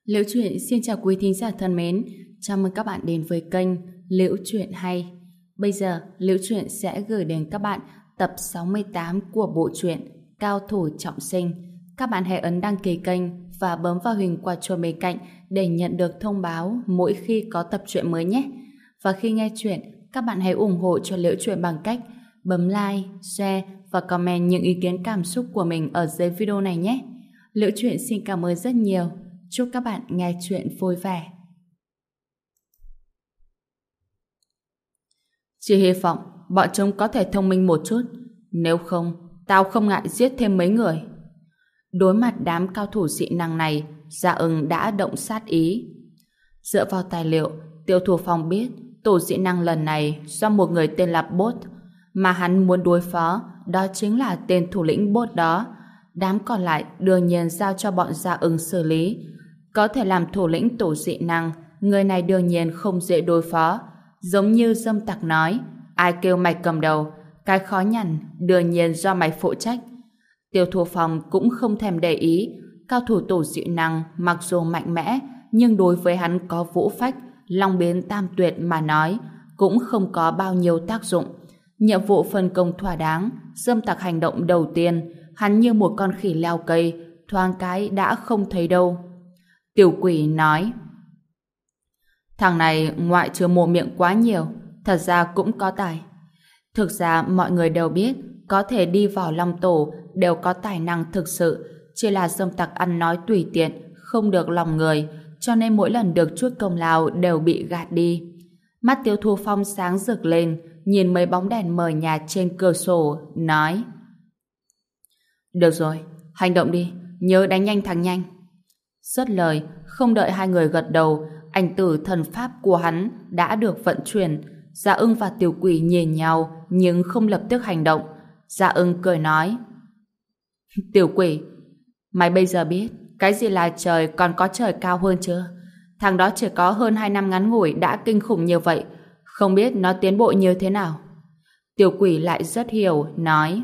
Liễu Chuyện xin chào quý thính giả thân mến, chào mừng các bạn đến với kênh Liễu Chuyện Hay. Bây giờ, Liễu Chuyện sẽ gửi đến các bạn tập 68 của bộ truyện Cao Thủ Trọng Sinh. Các bạn hãy ấn đăng ký kênh và bấm vào hình quả chuông bên cạnh để nhận được thông báo mỗi khi có tập truyện mới nhé. Và khi nghe chuyện, các bạn hãy ủng hộ cho Liễu Chuyện bằng cách bấm like, share và comment những ý kiến cảm xúc của mình ở dưới video này nhé. Liễu Chuyện xin cảm ơn rất nhiều. Chúc các bạn nghe chuyện vui vẻ. Chỉ hy vọng bọn chúng có thể thông minh một chút. Nếu không, tao không ngại giết thêm mấy người. Đối mặt đám cao thủ dị năng này, Dạ Ưng đã động sát ý. Dựa vào tài liệu, Tiêu Thủ Phong biết tổ dị năng lần này do một người tên là Bốt, mà hắn muốn đối phó, đó chính là tên thủ lĩnh Bốt đó. Đám còn lại đương nhiên giao cho bọn Dạ Ưng xử lý. Có thể làm thủ lĩnh tổ dị năng, người này đương nhiên không dễ đối phó. Giống như Dâm Tặc nói, ai kêu mày cầm đầu, cái khó nhằn đương nhiên do mày phụ trách. Tiêu Thủ Phong cũng không thèm để ý, cao thủ tổ dị năng mặc dù mạnh mẽ, nhưng đối với hắn có vũ phách, long biến tam tuyệt mà nói, cũng không có bao nhiêu tác dụng. Nhiệm vụ phân công thỏa đáng, Dâm Tặc hành động đầu tiên, hắn như một con khỉ leo cây, thoáng cái đã không thấy đâu. Tiểu Quỷ nói, thằng này ngoại trừ mồm miệng quá nhiều, thật ra cũng có tài. Thực ra mọi người đều biết, có thể đi vào Long Tổ đều có tài năng thực sự, chỉ là Dâm Tặc ăn nói tùy tiện, không được lòng người, cho nên mỗi lần được chút công lao đều bị gạt đi. Mắt Tiêu Thu Phong sáng rực lên, nhìn mấy bóng đèn mờ nhạt trên cửa sổ, nói, được rồi, hành động đi, nhớ đánh nhanh thắng nhanh. Dứt lời, không đợi hai người gật đầu, ảnh tử thần pháp của hắn đã được vận chuyển. Dạ Ưng và Tiểu Quỷ nhìn nhau nhưng không lập tức hành động. Dạ Ưng cười nói, Tiểu Quỷ, mày bây giờ biết cái gì là trời còn có trời cao hơn chưa? Thằng đó chỉ có hơn 2 năm ngắn ngủi đã kinh khủng như vậy, không biết nó tiến bộ như thế nào. Tiểu Quỷ lại rất hiểu, nói,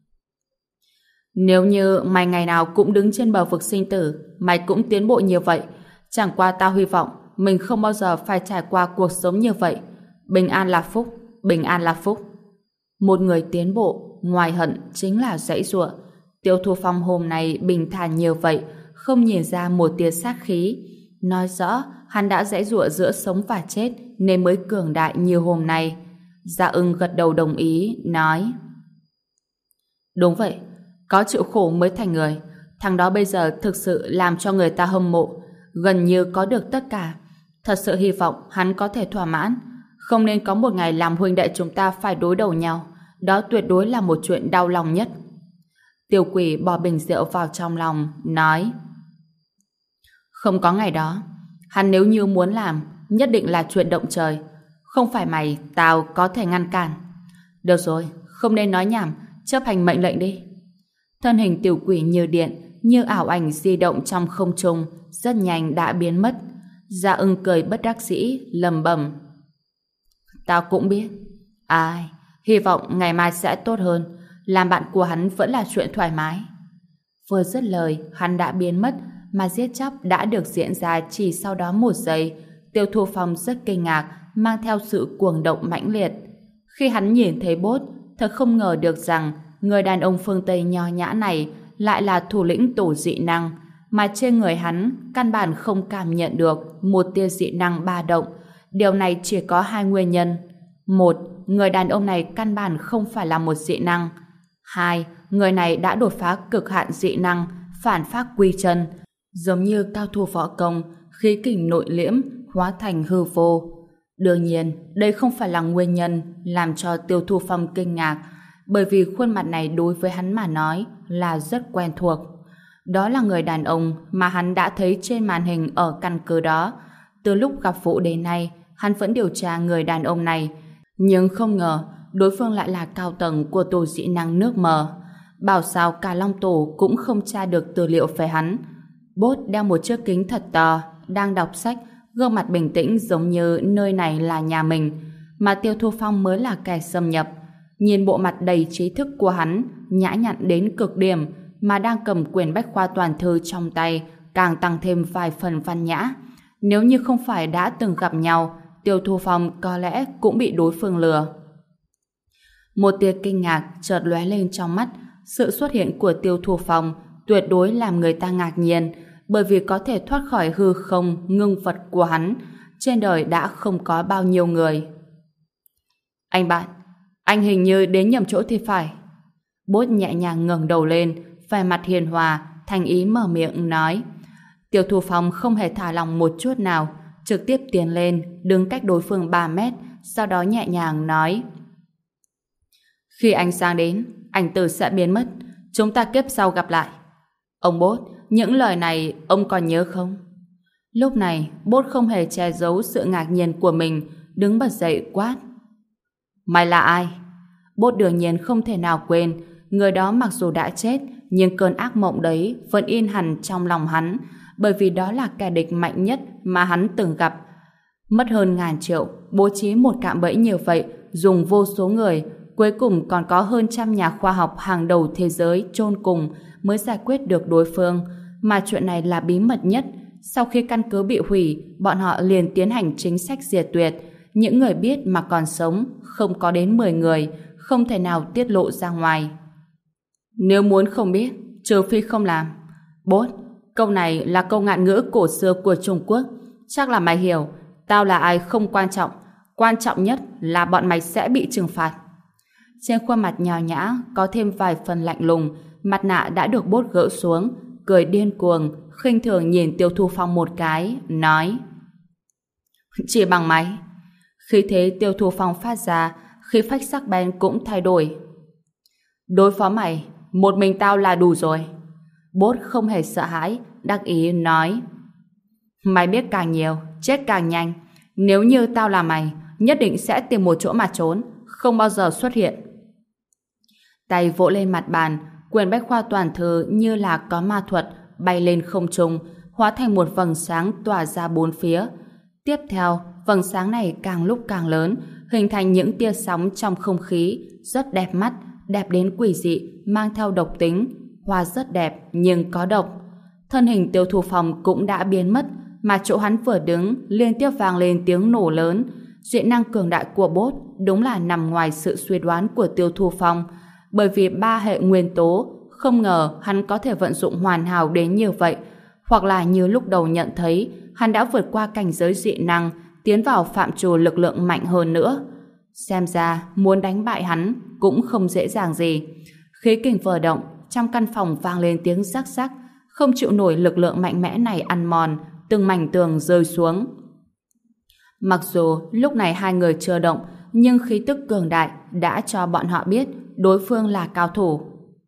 nếu như mày ngày nào cũng đứng trên bờ vực sinh tử, mày cũng tiến bộ như vậy. Chẳng qua tao hy vọng mình không bao giờ phải trải qua cuộc sống như vậy. Bình an là phúc, bình an là phúc. Một người tiến bộ, ngoài hận chính là giãy giụa. Tiêu Thu Phong hôm nay bình thản như vậy, không nhìn ra một tia sát khí. Nói rõ, hắn đã giãy giụa giữa sống và chết, nên mới cường đại như hôm nay. Dạ Ưng gật đầu đồng ý, nói, đúng vậy, có chịu khổ mới thành người. Thằng đó bây giờ thực sự làm cho người ta hâm mộ, gần như có được tất cả. Thật sự hy vọng hắn có thể thỏa mãn. Không nên có một ngày làm huynh đệ chúng ta phải đối đầu nhau. Đó tuyệt đối là một chuyện đau lòng nhất. Tiểu Quỷ bỏ bình rượu vào trong lòng, nói, không có ngày đó. Hắn nếu như muốn làm, nhất định là chuyện động trời. Không phải mày, tao có thể ngăn cản. Được rồi, không nên nói nhảm, chấp hành mệnh lệnh đi. Thân hình Tiểu Quỷ như điện, như ảo ảnh di động trong không trung, rất nhanh đã biến mất. Dạ Ưng cười bất đắc dĩ, lẩm bẩm, tao cũng biết. Ai, hy vọng ngày mai sẽ tốt hơn. Làm bạn của hắn vẫn là chuyện thoải mái. Vừa dứt lời, hắn đã biến mất, mà giết chóc đã được diễn ra chỉ sau đó 1 giây. Tiêu Thu Phong rất kinh ngạc, mang theo sự cuồng động mãnh liệt. Khi hắn nhìn thấy Bốt, thật không ngờ được rằng người đàn ông phương Tây nho nhã này lại là thủ lĩnh tổ dị năng, mà trên người hắn căn bản không cảm nhận được một tia dị năng ba động. Điều này chỉ có 2 nguyên nhân. 1. Người đàn ông này căn bản không phải là một dị năng. 2. Người này đã đột phá cực hạn dị năng, phản phác quy chân, giống như cao thủ võ công, khí kình nội liễm, hóa thành hư vô. Đương nhiên, đây không phải là nguyên nhân làm cho Tiêu Thu Phong kinh ngạc, bởi vì khuôn mặt này đối với hắn mà nói là rất quen thuộc. Đó là người đàn ông mà hắn đã thấy trên màn hình ở căn cứ đó. Từ lúc gặp Vũ đến nay, hắn vẫn điều tra người đàn ông này, nhưng không ngờ đối phương lại là cao tầng của tổ dị năng nước mờ. Bảo sao cả Long Tổ cũng không tra được tư liệu về hắn. Bốt đeo một chiếc kính thật to, đang đọc sách, gương mặt bình tĩnh giống như nơi này là nhà mình, mà Tiêu Thu Phong mới là kẻ xâm nhập. Nhìn bộ mặt đầy trí thức của hắn, nhã nhặn đến cực điểm, mà đang cầm quyển bách khoa toàn thư trong tay, càng tăng thêm vài phần văn nhã. Nếu như không phải đã từng gặp nhau, Tiêu Thu Phong có lẽ cũng bị đối phương lừa. Một tia kinh ngạc chợt lóe lên trong mắt. Sự xuất hiện của Tiêu Thu Phong tuyệt đối làm người ta ngạc nhiên, bởi vì có thể thoát khỏi hư không ngưng vật của hắn, trên đời đã không có bao nhiêu người. Anh bạn, anh hình như đến nhầm chỗ thì phải. Bốt nhẹ nhàng ngẩng đầu lên, vẻ mặt hiền hòa, thành ý mở miệng nói. Tiêu Thu Phong không hề thả lòng một chút nào, trực tiếp tiến lên, đứng cách đối phương 3 mét, sau đó nhẹ nhàng nói. Khi anh sang đến, ảnh tử sẽ biến mất, chúng ta kiếp sau gặp lại. Ông Bốt, những lời này ông còn nhớ không? Lúc này, Bốt không hề che giấu sự ngạc nhiên của mình, đứng bật dậy quát. Mày là ai? Bốt đương nhiên không thể nào quên, người đó mặc dù đã chết, nhưng cơn ác mộng đấy vẫn in hằn trong lòng hắn, bởi vì đó là kẻ địch mạnh nhất mà hắn từng gặp. Mất hơn ngàn triệu, bố trí một cạm bẫy như vậy, dùng vô số người, cuối cùng còn có hơn 100 nhà khoa học hàng đầu thế giới chôn cùng mới giải quyết được đối phương, mà chuyện này là bí mật nhất. Sau khi căn cứ bị hủy, bọn họ liền tiến hành chính sách diệt tuyệt. Những người biết mà còn sống không có đến 10 người, không thể nào tiết lộ ra ngoài. Nếu muốn không biết, trừ phi không làm. Bốt, câu này là câu ngạn ngữ cổ xưa của Trung Quốc. Chắc là mày hiểu, tao là ai không quan trọng nhất là bọn mày sẽ bị trừng phạt. Trên khuôn mặt nhào nhã có thêm vài phần lạnh lùng, mặt nạ đã được Bốt gỡ xuống, cười điên cuồng, khinh thường nhìn Tiêu Thu Phong một cái, nói: Chỉ bằng mày. Khí thế Tiêu Thu Phong phát ra, khí phách sắc bén cũng thay đổi. Đối phó mày, một mình tao là đủ rồi. Bốt không hề sợ hãi, đắc ý nói: Mày biết càng nhiều, chết càng nhanh. Nếu như tao là mày, nhất định sẽ tìm một chỗ mà trốn, không bao giờ xuất hiện. Tay vỗ lên mặt bàn, quyển bách khoa toàn thư như là có ma thuật bay lên không trung, hóa thành một vầng sáng tỏa ra bốn phía. Tiếp theo, vầng sáng này càng lúc càng lớn, hình thành những tia sóng trong không khí, rất đẹp mắt, đẹp đến quỷ dị, mang theo độc tính. Hoa rất đẹp nhưng có độc. Thân hình Tiêu Thu Phong cũng đã biến mất, mà chỗ hắn vừa đứng liên tiếp vang lên tiếng nổ lớn. Dị năng cường đại của Bốt đúng là nằm ngoài sự suy đoán của Tiêu Thu Phong, bởi vì 3 hệ nguyên tố, không ngờ hắn có thể vận dụng hoàn hảo đến như vậy, hoặc là như lúc đầu nhận thấy, hắn đã vượt qua cảnh giới dị năng, tiến vào phạm trù lực lượng mạnh hơn nữa. Xem ra, muốn đánh bại hắn cũng không dễ dàng gì. Khí kình vừa động, trong căn phòng vang lên tiếng rắc rắc, không chịu nổi lực lượng mạnh mẽ này ăn mòn, từng mảnh tường rơi xuống. Mặc dù lúc này hai người chưa động, nhưng khí tức cường đại đã cho bọn họ biết đối phương là cao thủ.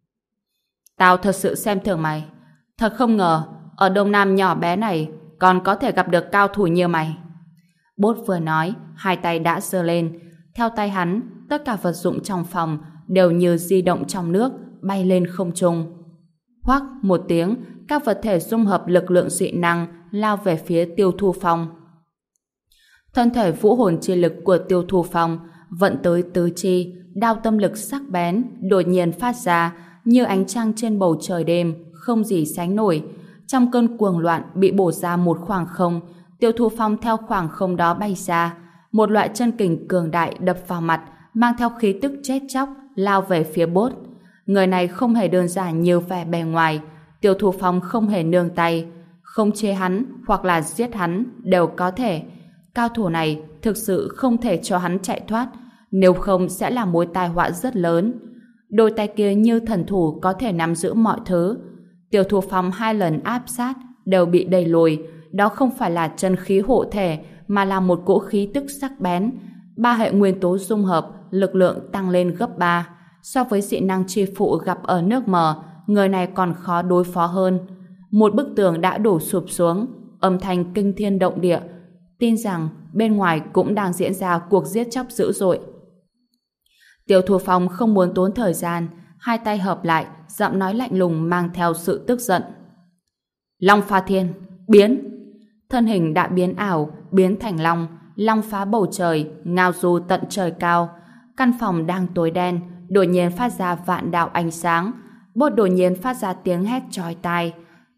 Tao thật sự xem thường mày. Thật không ngờ, ở Đông Nam nhỏ bé này còn có thể gặp được cao thủ như mày. Bốt vừa nói, hai tay đã giơ lên. Theo tay hắn, tất cả vật dụng trong phòng đều như di động trong nước, bay lên không trung. Hoắc một tiếng, các vật thể dung hợp lực lượng dị năng lao về phía Tiêu Thu Phong. Thân thể vũ hồn chi lực của Tiêu Thu Phong vận tới tứ chi, đao tâm lực sắc bén đột nhiên phát ra như ánh trăng trên bầu trời đêm, không gì sánh nổi. Trong cơn cuồng loạn bị bổ ra một khoảng không, Tiêu Thu Phong theo khoảng không đó bay ra, một loại chân kình cường đại đập vào mặt, mang theo khí tức chết chóc lao về phía Bốt. Người này không hề đơn giản như vẻ bề ngoài. Tiêu Thu Phong không hề nương tay, không chế hắn hoặc là giết hắn đều có thể. Cao thủ này thực sự không thể cho hắn chạy thoát, nếu không sẽ là mối tai họa rất lớn. Đôi tay kia như thần thủ có thể nắm giữ mọi thứ. Tiêu Thu Phong 2 lần áp sát đều bị đẩy lùi. Đó không phải là chân khí hộ thể, mà là một cỗ khí tức sắc bén. 3 hệ nguyên tố dung hợp, lực lượng tăng lên gấp 3. So với dị năng chi phụ gặp ở nước mờ, người này còn khó đối phó hơn. Một bức tường đã đổ sụp xuống, âm thanh kinh thiên động địa, tin rằng bên ngoài cũng đang diễn ra cuộc giết chóc dữ dội. Tiêu Thu Phong không muốn tốn thời gian, hai tay hợp lại, giọng nói lạnh lùng mang theo sự tức giận. Long Pha Thiên, biến! Thân hình đã biến ảo, biến thành long, long phá bầu trời, ngao du tận trời cao. Căn phòng đang tối đen, đột nhiên phát ra vạn đạo ánh sáng. Bốt đột nhiên phát ra tiếng hét chói tai.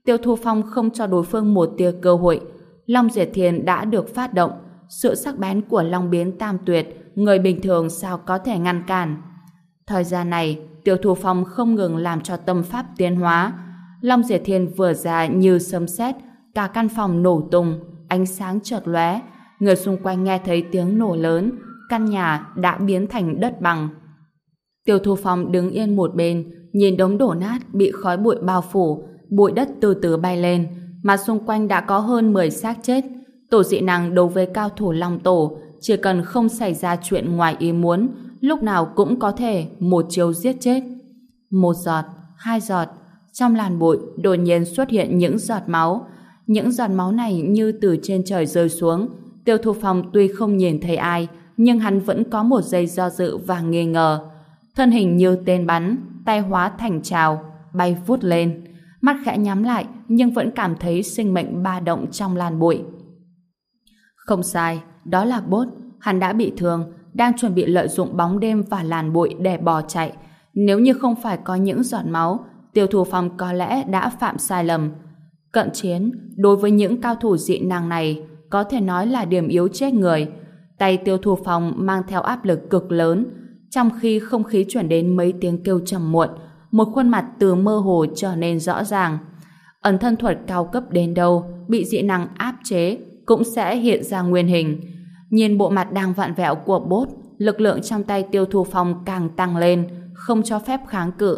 Tiêu Thu Phong không cho đối phương một tia cơ hội. Long Diệt Thiên đã được phát động. Sự sắc bén của Long Biến Tam Tuyệt, người bình thường sao có thể ngăn cản. Thời gian này, Tiêu Thu Phong không ngừng làm cho tâm pháp tiến hóa. Long Diệt Thiên vừa ra như sấm sét, cả căn phòng nổ tung, ánh sáng chợt lóe, người xung quanh nghe thấy tiếng nổ lớn, căn nhà đã biến thành đất bằng. Tiêu Thu Phong đứng yên một bên, nhìn đống đổ nát bị khói bụi bao phủ, bụi đất từ từ bay lên, mà xung quanh đã có hơn 10 xác chết. Tổ dị năng đối với cao thủ Long Tổ, chỉ cần không xảy ra chuyện ngoài ý muốn, lúc nào cũng có thể một chiêu giết chết. Một giọt, hai giọt, trong làn bụi đột nhiên xuất hiện những giọt máu. Những giọt máu này như từ trên trời rơi xuống. Tiêu Thu Phong tuy không nhìn thấy ai, nhưng hắn vẫn có một giây do dự và nghi ngờ. Thân hình như tên bắn, tay hóa thành trào, bay vút lên. Mắt khẽ nhắm lại, nhưng vẫn cảm thấy sinh mệnh ba động trong làn bụi. Không sai, đó là Bốt. Hắn đã bị thương, đang chuẩn bị lợi dụng bóng đêm và làn bụi để bỏ chạy. Nếu như không phải có những giọt máu, Tiêu Thu Phong có lẽ đã phạm sai lầm. Cận chiến, đối với những cao thủ dị năng này, có thể nói là điểm yếu chết người. Tay Tiêu Thu Phong mang theo áp lực cực lớn, trong khi không khí chuyển đến mấy tiếng kêu trầm muộn, một khuôn mặt từ mơ hồ trở nên rõ ràng. Ẩn thân thuật cao cấp đến đâu, bị dị năng áp chế, cũng sẽ hiện ra nguyên hình. Nhìn bộ mặt đang vặn vẹo của Bốt, lực lượng trong tay Tiêu Thu Phong càng tăng lên, không cho phép kháng cự.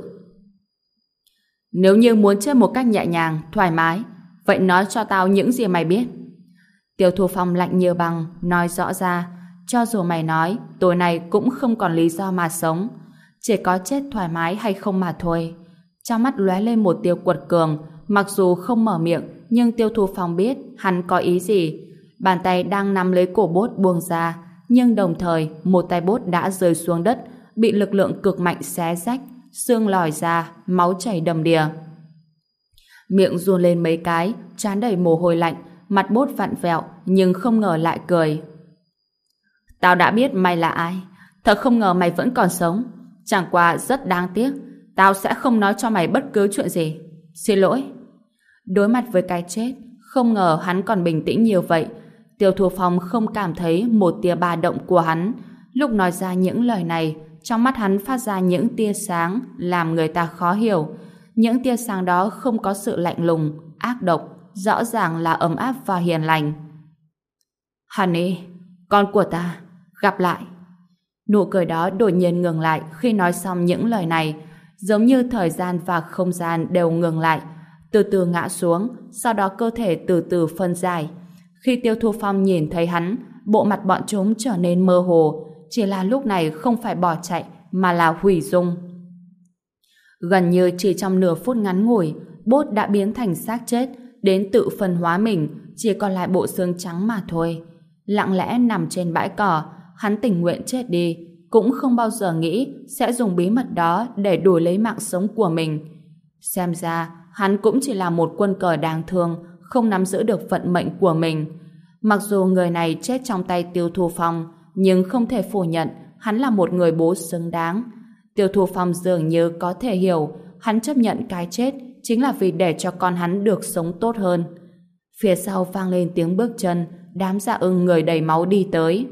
Nếu như muốn chơi một cách nhẹ nhàng, thoải mái, vậy nói cho tao những gì mày biết. Tiêu Thu Phong lạnh như băng, nói rõ ra, cho dù mày nói, tối nay cũng không còn lý do mà sống. Chỉ có chết thoải mái hay không mà thôi. Trong mắt lóe lên một tia quật cường, mặc dù không mở miệng, nhưng Tiêu Thu Phong biết hắn có ý gì. Bàn tay đang nắm lấy cổ Bốt buông ra, nhưng đồng thời một tay Bốt đã rơi xuống đất, bị lực lượng cực mạnh xé rách, xương lòi ra, máu chảy đầm đìa. Miệng run lên mấy cái, trán đầy mồ hôi lạnh, mặt Bốt vặn vẹo, nhưng không ngờ lại cười. Tao đã biết mày là ai, thật không ngờ mày vẫn còn sống. Chẳng qua rất đáng tiếc, tao sẽ không nói cho mày bất cứ chuyện gì. Xin lỗi. Đối mặt với cái chết, không ngờ hắn còn bình tĩnh nhiều vậy. Tiêu Thu Phong không cảm thấy một tia ba động của hắn. Lúc nói ra những lời này, trong mắt hắn phát ra những tia sáng làm người ta khó hiểu. Những tia sáng đó không có sự lạnh lùng, ác độc, rõ ràng là ấm áp và hiền lành. Honey, con của ta, gặp lại. Nụ cười đó đột nhiên ngừng lại khi nói xong những lời này, giống như thời gian và không gian đều ngừng lại, từ từ ngã xuống, sau đó cơ thể từ từ phân giải. Khi Tiêu Thu Phong nhìn thấy hắn, bộ mặt bọn chúng trở nên mơ hồ, chỉ là lúc này không phải bỏ chạy mà là hủy dung. Gần như chỉ trong nửa phút ngắn ngủi, Bốt đã biến thành xác chết, đến tự phân hóa mình, chỉ còn lại bộ xương trắng mà thôi. Lặng lẽ nằm trên bãi cỏ, hắn tình nguyện chết đi, cũng không bao giờ nghĩ sẽ dùng bí mật đó để đổi lấy mạng sống của mình. Xem ra, hắn cũng chỉ là một quân cờ đáng thương, không nắm giữ được vận mệnh của mình. Mặc dù người này chết trong tay Tiêu Thu Phong, nhưng không thể phủ nhận hắn là một người bố xứng đáng. Tiêu Thu Phong dường như có thể hiểu hắn chấp nhận cái chết chính là vì để cho con hắn được sống tốt hơn. Phía sau vang lên tiếng bước chân, đám Dạ Ưng người đầy máu đi tới.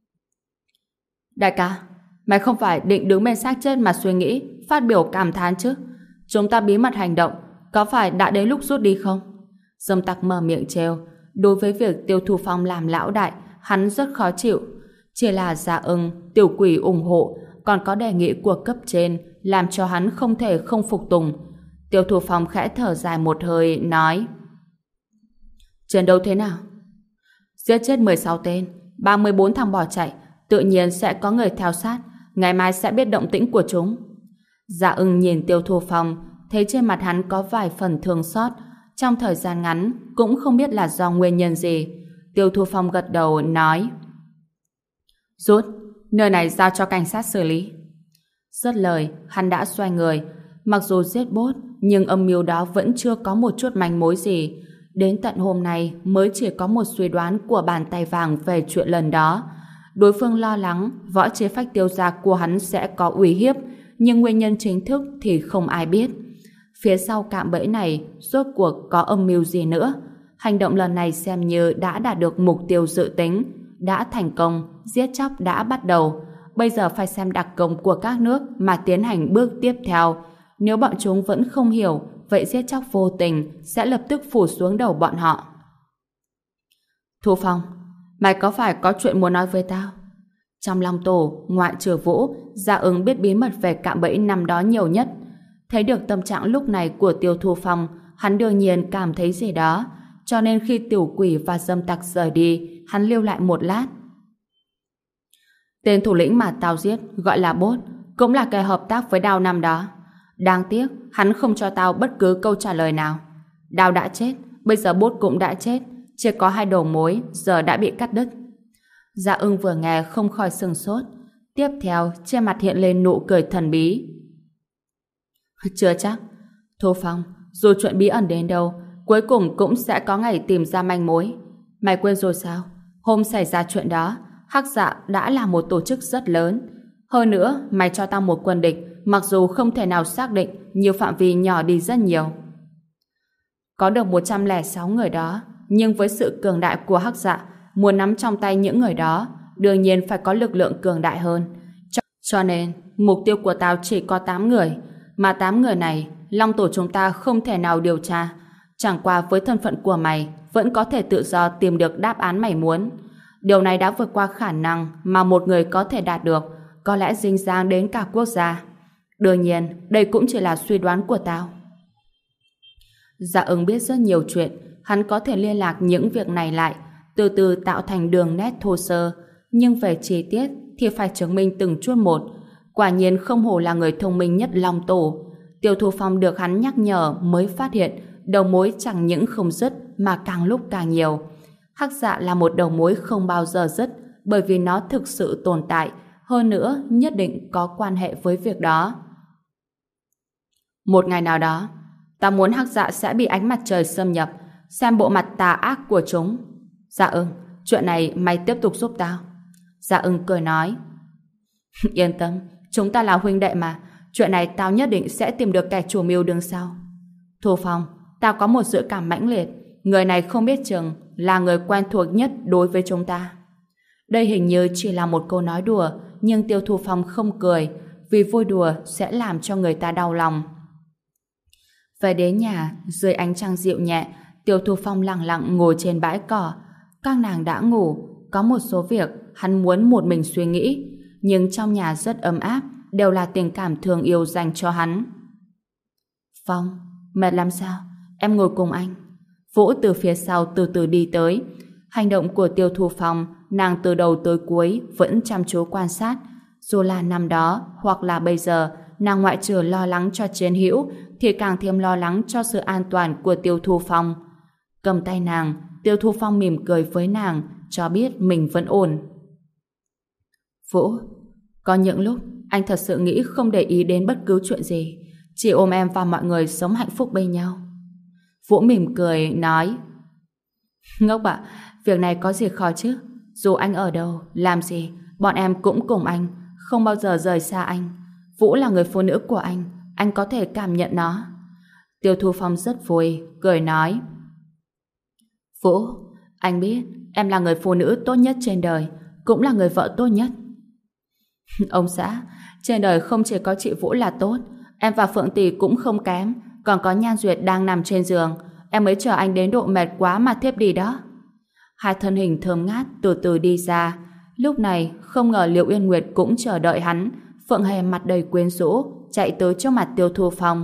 Đại ca, mày không phải định đứng bên xác chết mà suy nghĩ, phát biểu cảm thán chứ? Chúng ta bí mật hành động, có phải đã đến lúc rút đi không? Dâm Tặc mở miệng trêu. Đối với việc Tiêu Thu Phong làm lão đại, hắn rất khó chịu. Chỉ là Dạ Ưng, Tiểu Quỷ ủng hộ, còn có đề nghị của cấp trên, làm cho hắn không thể không phục tùng. Tiêu Thu Phong khẽ thở dài một hơi, nói: Chiến đấu thế nào? Giết chết 16 tên, 34 thằng bỏ chạy, tự nhiên sẽ có người theo sát, ngày mai sẽ biết động tĩnh của chúng. Dạ Ưng nhìn Tiêu Thu Phong, thấy trên mặt hắn có vài phần thương xót. Trong thời gian ngắn, cũng không biết là do nguyên nhân gì. Tiêu Thu Phong gật đầu, nói: Rút, nơi này giao cho cảnh sát xử lý. Dứt lời, hắn đã xoay người. Mặc dù giết Bốt, nhưng âm mưu đó vẫn chưa có một chút manh mối gì. Đến tận hôm nay mới chỉ có một suy đoán của bàn tay vàng về chuyện lần đó. Đối phương lo lắng võ chế phách Tiêu gia của hắn sẽ có uy hiếp, nhưng nguyên nhân chính thức thì không ai biết. Phía sau cạm bẫy này rốt cuộc có âm mưu gì nữa? Hành động lần này xem như đã đạt được mục tiêu dự tính, đã thành công, giết chóc đã bắt đầu. Bây giờ phải xem đặc công của các nước mà tiến hành bước tiếp theo. Nếu bọn chúng vẫn không hiểu, vậy giết chóc vô tình sẽ lập tức phủ xuống đầu bọn họ. Thu Phong, mày có phải có chuyện muốn nói với tao? Trong lòng tổ, ngoại trừ Vũ, Dạ Ứng biết bí mật về cạm bẫy năm đó nhiều nhất. Thấy được tâm trạng lúc này của Tiêu Thu Phong, hắn đương nhiên cảm thấy gì đó. Cho nên khi tiểu quỷ và dâm tặc rời đi, hắn lưu lại một lát. Tên thủ lĩnh mà tao giết, gọi là Bốt, cũng là kẻ hợp tác với Đao năm đó. Đáng tiếc, hắn không cho tao bất cứ câu trả lời nào. Đao đã chết, bây giờ Bốt cũng đã chết, chỉ có hai đầu mối giờ đã bị cắt đứt. Dạ Ưng vừa nghe không khỏi sửng sốt. Tiếp theo, trên mặt hiện lên nụ cười thần bí. Chưa chắc. Thu Phong, dù chuyện bí ẩn đến đâu, cuối cùng cũng sẽ có ngày tìm ra manh mối. Mày quên rồi sao? Hôm xảy ra chuyện đó, Hắc Dạ đã là một tổ chức rất lớn. Hơn nữa, mày cho tao một quân địch, mặc dù không thể nào xác định, nhưng phạm vi nhỏ đi rất nhiều. Có được 106 người đó, nhưng với sự cường đại của Hắc Dạ, muốn nắm trong tay những người đó, đương nhiên phải có lực lượng cường đại hơn. Cho nên, mục tiêu của tao chỉ có 8 người, mà 8 người này, Long tổ chúng ta không thể nào điều tra. Chẳng qua với thân phận của mày, vẫn có thể tự do tìm được đáp án mày muốn. Điều này đã vượt qua khả năng mà một người có thể đạt được, có lẽ dính dáng đến cả quốc gia. Đương nhiên, đây cũng chỉ là suy đoán của tao. Dạ Ứng biết rất nhiều chuyện, hắn có thể liên lạc những việc này lại, từ từ tạo thành đường nét thô sơ, nhưng về chi tiết thì phải chứng minh từng chút một. Quả nhiên không hổ là người thông minh nhất Long tổ. Tiêu Thu Phong được hắn nhắc nhở mới phát hiện đầu mối chẳng những không dứt mà càng lúc càng nhiều. Hắc Dạ là một đầu mối không bao giờ dứt, bởi vì nó thực sự tồn tại, hơn nữa nhất định có quan hệ với việc đó. Một ngày nào đó, ta muốn Hắc Dạ sẽ bị ánh mặt trời xâm nhập, xem bộ mặt tà ác của chúng. Dạ Ưng, chuyện này mày tiếp tục giúp tao. Dạ Ưng cười nói. Yên tâm, chúng ta là huynh đệ mà, chuyện này tao nhất định sẽ tìm được kẻ chủ mưu đứng sau. Thu Phong, tao có một dự cảm mãnh liệt, người này không biết chừng là người quen thuộc nhất đối với chúng ta. Đây hình như chỉ là một câu nói đùa, nhưng Tiêu Thu Phong không cười, vì vui đùa sẽ làm cho người ta đau lòng. Về đến nhà, dưới ánh trăng dịu nhẹ, Tiêu Thu Phong lặng lặng ngồi trên bãi cỏ. Các nàng đã ngủ, có một số việc hắn muốn một mình suy nghĩ, nhưng trong nhà rất ấm áp, đều là tình cảm thương yêu dành cho hắn. Phong, mệt lắm sao? Em ngồi cùng anh. Vũ từ phía sau từ từ đi tới. Hành động của Tiêu Thu Phong, nàng từ đầu tới cuối vẫn chăm chú quan sát. Dù là năm đó hoặc là bây giờ, nàng ngoại trừ lo lắng cho Chiến Hữu thì càng thêm lo lắng cho sự an toàn của Tiêu Thu Phong. Cầm tay nàng, Tiêu Thu Phong mỉm cười với nàng, cho biết mình vẫn ổn. Vũ, có những lúc anh thật sự nghĩ không để ý đến bất cứ chuyện gì, chỉ ôm em và mọi người sống hạnh phúc bên nhau. Vũ mỉm cười nói. Ngốc ạ, việc này có gì khó chứ? Dù anh ở đâu, làm gì, bọn em cũng cùng anh, không bao giờ rời xa anh. Vũ là người phụ nữ của anh có thể cảm nhận nó. Tiêu Thu Phong rất vui, cười nói. Vũ, anh biết em là người phụ nữ tốt nhất trên đời, cũng là người vợ tốt nhất. Ông xã, trên đời không chỉ có chị Vũ là tốt, em và Phượng Tỷ cũng không kém, còn có Nhan Duyệt đang nằm trên giường, em mới chờ anh đến độ mệt quá mà thiếp đi đó. Hai thân hình thơm ngát từ từ đi ra. Lúc này không ngờ Liệu Uyên Nguyệt cũng chờ đợi hắn. Phượng Hề mặt đầy quyến rũ chạy tới trước mặt Tiêu Thu Phong.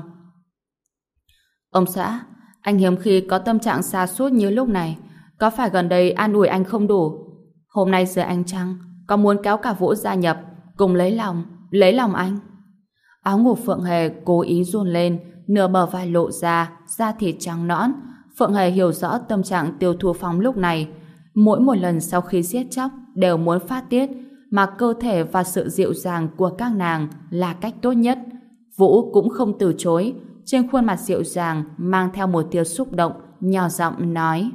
Ông xã, anh hiếm khi có tâm trạng sa sút như lúc này, có phải gần đây an ủi anh không đủ? Hôm nay dưới ánh trăng có muốn kéo cả Vũ gia nhập cùng lấy lòng anh? Áo ngủ Phượng Hề cố ý run lên, nửa bờ vai lộ ra, da thịt trắng nõn. Phượng Hề hiểu rõ tâm trạng Tiêu Thu Phong lúc này. Mỗi một lần sau khi giết chóc đều muốn phát tiết, mà cơ thể và sự dịu dàng của các nàng là cách tốt nhất. Vũ cũng không từ chối, trên khuôn mặt dịu dàng mang theo một tia xúc động, nhỏ giọng nói.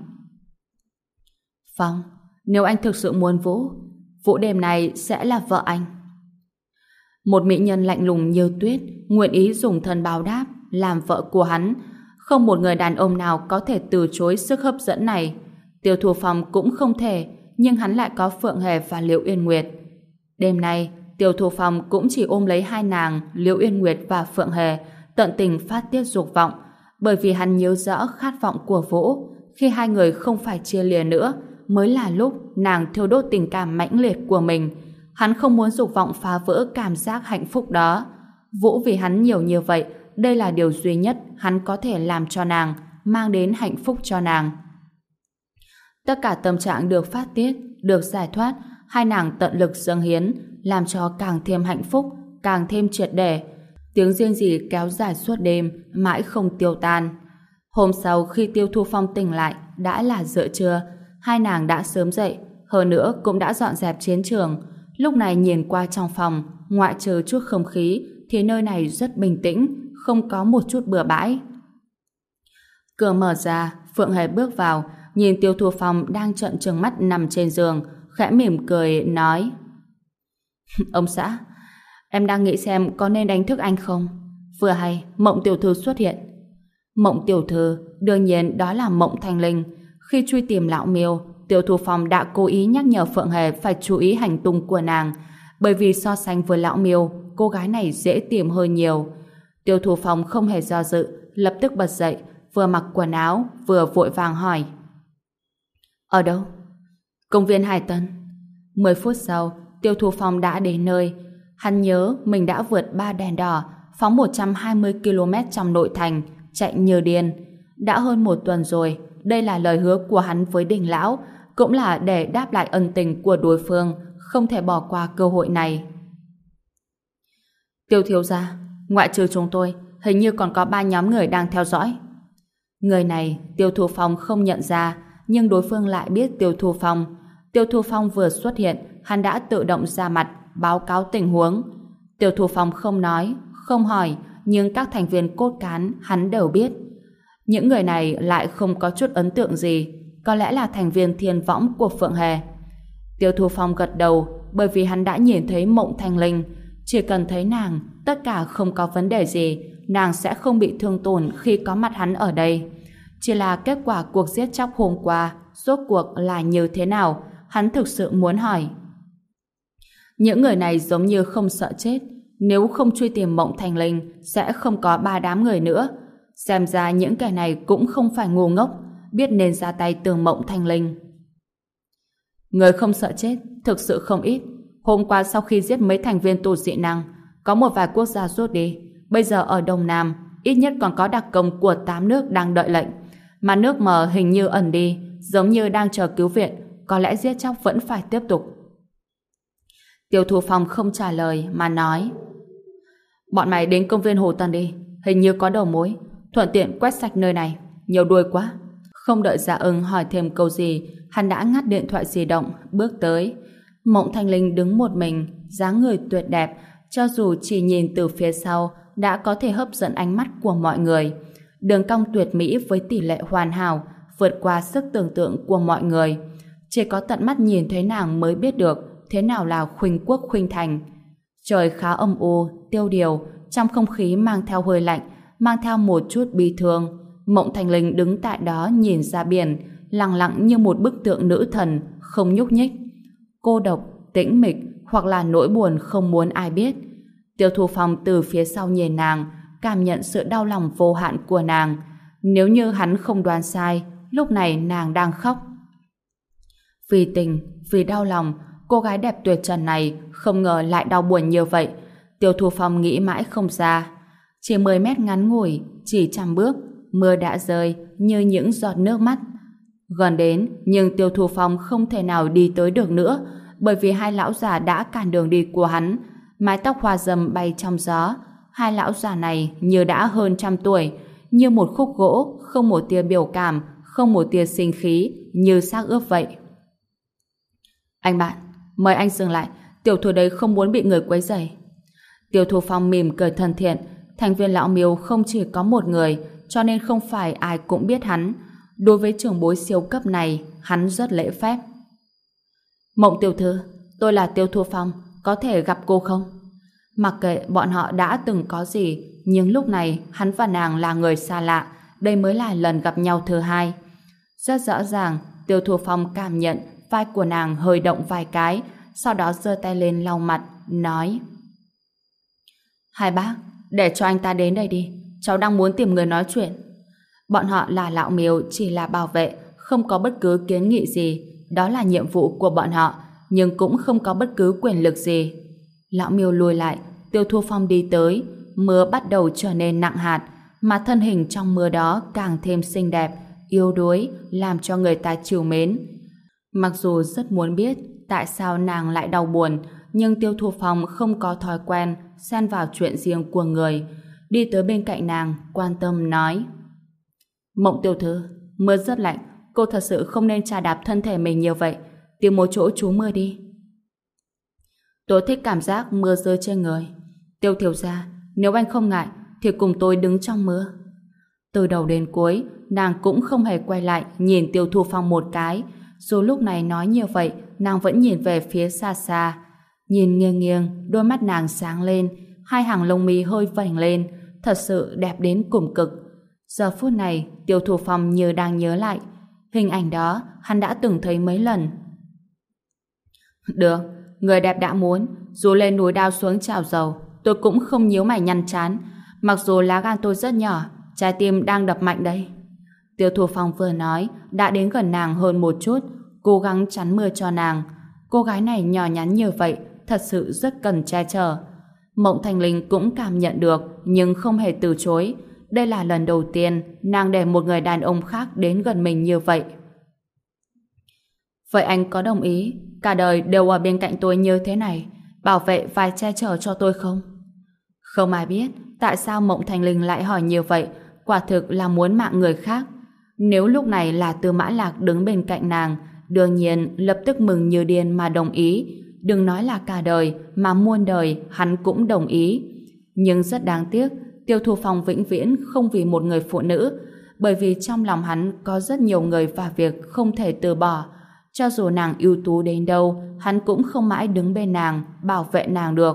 Phong, nếu anh thực sự muốn Vũ đêm này sẽ là vợ anh. Một mỹ nhân lạnh lùng như tuyết, nguyện ý dùng thân báo đáp. làm vợ của hắn. Không một người đàn ông nào có thể từ chối sức hấp dẫn này. Tiêu Thu Phong cũng không thể, nhưng hắn lại có Phượng Hề và Liễu Uyên Nguyệt. Đêm nay, Tiêu Thu Phong cũng chỉ ôm lấy hai nàng Liễu Uyên Nguyệt và Phượng Hề, tận tình phát tiết dục vọng, bởi vì hắn nhớ rõ khát vọng của Vũ. Khi hai người không phải chia lìa nữa, mới là lúc nàng thiêu đốt tình cảm mãnh liệt của mình. Hắn không muốn dục vọng phá vỡ cảm giác hạnh phúc đó. Vũ vì hắn nhiều như vậy, đây là điều duy nhất hắn có thể làm cho nàng, mang đến hạnh phúc cho nàng. Tất cả tâm trạng được phát tiết, được giải thoát, hai nàng tận lực dâng hiến, làm cho càng thêm hạnh phúc, càng thêm triệt để. Tiếng riêng rỉ kéo dài suốt đêm, mãi không tiêu tan. Hôm sau khi Tiêu Thu Phong tỉnh lại, đã là giữa trưa. Hai nàng đã sớm dậy, hơn nữa cũng đã dọn dẹp chiến trường. Lúc này nhìn qua trong phòng, ngoại trừ chút không khí, thì nơi này rất bình tĩnh, không có một chút bừa bãi. Cửa mở ra, Phượng Hề bước vào, nhìn Tiêu Thu Phong đang trợn trừng mắt nằm trên giường, khẽ mỉm cười, nói: Ông xã, em đang nghĩ xem có nên đánh thức anh không? Vừa hay, Mộng tiểu thư xuất hiện. Mộng tiểu thư, đương nhiên đó là Mộng Thanh Linh. Khi truy tìm lão Miêu, Tiêu Thu Phong đã cố ý nhắc nhở Phượng Hề phải chú ý hành tung của nàng, bởi vì so sánh với lão Miêu, cô gái này dễ tìm hơn nhiều. Tiêu Thu Phong không hề do dự, lập tức bật dậy, vừa mặc quần áo, vừa vội vàng hỏi: Ở đâu? Công viên Hải Tân. 10 phút sau, Tiêu Thu Phong đã đến nơi. Hắn nhớ mình đã vượt 3 đèn đỏ, phóng 120 km trong nội thành, chạy như điên. Đã hơn 1 tuần rồi, đây là lời hứa của hắn với Đình Lão, cũng là để đáp lại ân tình của đối phương, không thể bỏ qua cơ hội này. Tiêu thiếu gia, ngoại trừ chúng tôi, hình như còn có 3 nhóm người đang theo dõi. Người này Tiêu Thu Phong không nhận ra, nhưng đối phương lại biết Tiêu Thu Phong. Tiêu Thu Phong vừa xuất hiện, hắn đã tự động ra mặt báo cáo tình huống. Tiêu Thu Phong không nói, không hỏi, nhưng các thành viên cốt cán hắn đều biết. Những người này lại không có chút ấn tượng gì, có lẽ là thành viên thiên võng của Phượng Hề. Tiêu Thu Phong gật đầu, bởi vì hắn đã nhìn thấy Mộng Thanh Linh. Chỉ cần thấy nàng, tất cả không có vấn đề gì, nàng sẽ không bị thương tổn khi có mặt hắn ở đây. Chỉ là kết quả cuộc giết chóc hôm qua, rốt cuộc là như thế nào, hắn thực sự muốn hỏi. Những người này giống như không sợ chết, nếu không truy tìm Mộng Thanh Linh, sẽ không có 3 đám người nữa. Xem ra những kẻ này cũng không phải ngu ngốc, biết nên ra tay từ Mộng Thanh Linh. Người không sợ chết, thực sự không ít. Hôm qua sau khi giết mấy thành viên tù dị năng, có một vài quốc gia rút đi. Bây giờ ở Đông Nam, ít nhất còn có đặc công của 8 nước đang đợi lệnh. Mà nước mờ hình như ẩn đi, giống như đang chờ cứu viện, có lẽ giết chóc vẫn phải tiếp tục. Tiêu Thu Phong không trả lời mà nói: Bọn mày đến công viên Hồ Tân đi, hình như có đầu mối, thuận tiện quét sạch nơi này, nhiều đuôi quá. Không đợi Dạ Ưng hỏi thêm câu gì, hắn đã ngắt điện thoại di động, bước tới. Mộng Thanh Linh đứng một mình, dáng người tuyệt đẹp, cho dù chỉ nhìn từ phía sau đã có thể hấp dẫn ánh mắt của mọi người. Đường cong tuyệt mỹ với tỷ lệ hoàn hảo, vượt qua sức tưởng tượng của mọi người. Chỉ có tận mắt nhìn thấy nàng mới biết được thế nào là khuynh quốc khuynh thành. Trời khá âm u, tiêu điều, trong không khí mang theo hơi lạnh, mang theo một chút bi thương. Mộng Thanh Linh đứng tại đó nhìn ra biển, lặng lặng như một bức tượng nữ thần, không nhúc nhích. Cô độc, tĩnh mịch, hoặc là nỗi buồn không muốn ai biết. Tiêu Thu Phong từ phía sau nhìn nàng, cảm nhận sự đau lòng vô hạn của nàng. Nếu như hắn không đoán sai, lúc này nàng đang khóc. Vì tình, vì đau lòng, cô gái đẹp tuyệt trần này không ngờ lại đau buồn như vậy. Tiêu Thu Phong nghĩ mãi không ra. Chỉ 10 mét ngắn ngủi, chỉ 100 bước, mưa đã rơi như những giọt nước mắt. Gần đến, nhưng Tiêu Thu Phong không thể nào đi tới được nữa, bởi vì hai lão già đã cản đường đi của hắn. Mái tóc hoa râm bay trong gió. Hai lão già này như đã hơn 100 tuổi, như một khúc gỗ, không một tia biểu cảm, không một tia sinh khí, như xác ướp vậy. Anh bạn, mời anh dừng lại, tiểu thư đấy không muốn bị người quấy rầy. Tiêu Thu Phong mỉm cười thân thiện. Thành viên lão Miêu không chỉ có một người, cho nên không phải ai cũng biết hắn. Đối với trưởng bối siêu cấp này, hắn rất lễ phép. Mộng tiểu thư, tôi là Tiêu Thu Phong, có thể gặp cô không? Mặc kệ bọn họ đã từng có gì, nhưng lúc này hắn và nàng là người xa lạ, đây mới là lần gặp nhau thứ hai. Rất rõ ràng, Tiêu Thu Phong cảm nhận vai của nàng hơi động vài cái, sau đó giơ tay lên lau mặt, nói: Hai bác, để cho anh ta đến đây đi, cháu đang muốn tìm người nói chuyện. Bọn họ là Lão Miêu chỉ là bảo vệ, không có bất cứ kiến nghị gì, đó là nhiệm vụ của bọn họ, nhưng cũng không có bất cứ quyền lực gì. Lão Miêu lùi lại, Tiêu Thu Phong đi tới, mưa bắt đầu trở nên nặng hạt, mà thân hình trong mưa đó càng thêm xinh đẹp, yếu đuối, làm cho người ta trìu mến. Mặc dù rất muốn biết tại sao nàng lại đau buồn, nhưng Tiêu Thu Phong không có thói quen xen vào chuyện riêng của người. Đi tới bên cạnh nàng, quan tâm nói: Mộng tiểu thư, mưa rất lạnh, cô thật sự không nên chà đạp thân thể mình như vậy, tìm một chỗ trú mưa đi. Tôi thích cảm giác mưa rơi trên người. Tiêu thiếu gia, nếu anh không ngại thì cùng tôi đứng trong mưa. Từ đầu đến cuối, nàng cũng không hề quay lại nhìn Tiêu Thu Phong một cái. Dù lúc này nói như vậy, nàng vẫn nhìn về phía xa xa. Nhìn nghiêng nghiêng, đôi mắt nàng sáng lên, hai hàng lông mi hơi vành lên, thật sự đẹp đến cùng cực. Giờ phút này, Tiêu Thu Phong như đang nhớ lại. Hình ảnh đó, hắn đã từng thấy mấy lần. Được, người đẹp đã muốn, dù lên núi đao xuống chảo dầu, tôi cũng không nhíu mày nhăn chán. Mặc dù lá gan tôi rất nhỏ, trái tim đang đập mạnh đây. Tiêu Thu Phong vừa nói, đã đến gần nàng hơn một chút, cố gắng chắn mưa cho nàng. Cô gái này nhỏ nhắn như vậy, thật sự rất cần che chở. Mộng Thanh Linh cũng cảm nhận được, nhưng không hề từ chối. Đây là lần đầu tiên nàng để một người đàn ông khác đến gần mình như vậy. Vậy anh có đồng ý cả đời đều ở bên cạnh tôi như thế này, bảo vệ và che chở cho tôi không? Không ai biết tại sao Mộng Thanh Linh lại hỏi như vậy, quả thực là muốn mạng người khác. Nếu lúc này là Tư Mã Lạc đứng bên cạnh nàng, đương nhiên lập tức mừng như điên mà đồng ý. Đừng nói là cả đời, mà muôn đời hắn cũng đồng ý. Nhưng rất đáng tiếc, Tiêu Thu Phong vĩnh viễn không vì một người phụ nữ, bởi vì trong lòng hắn có rất nhiều người và việc không thể từ bỏ. Cho dù nàng ưu tú đến đâu, hắn cũng không mãi đứng bên nàng, bảo vệ nàng được.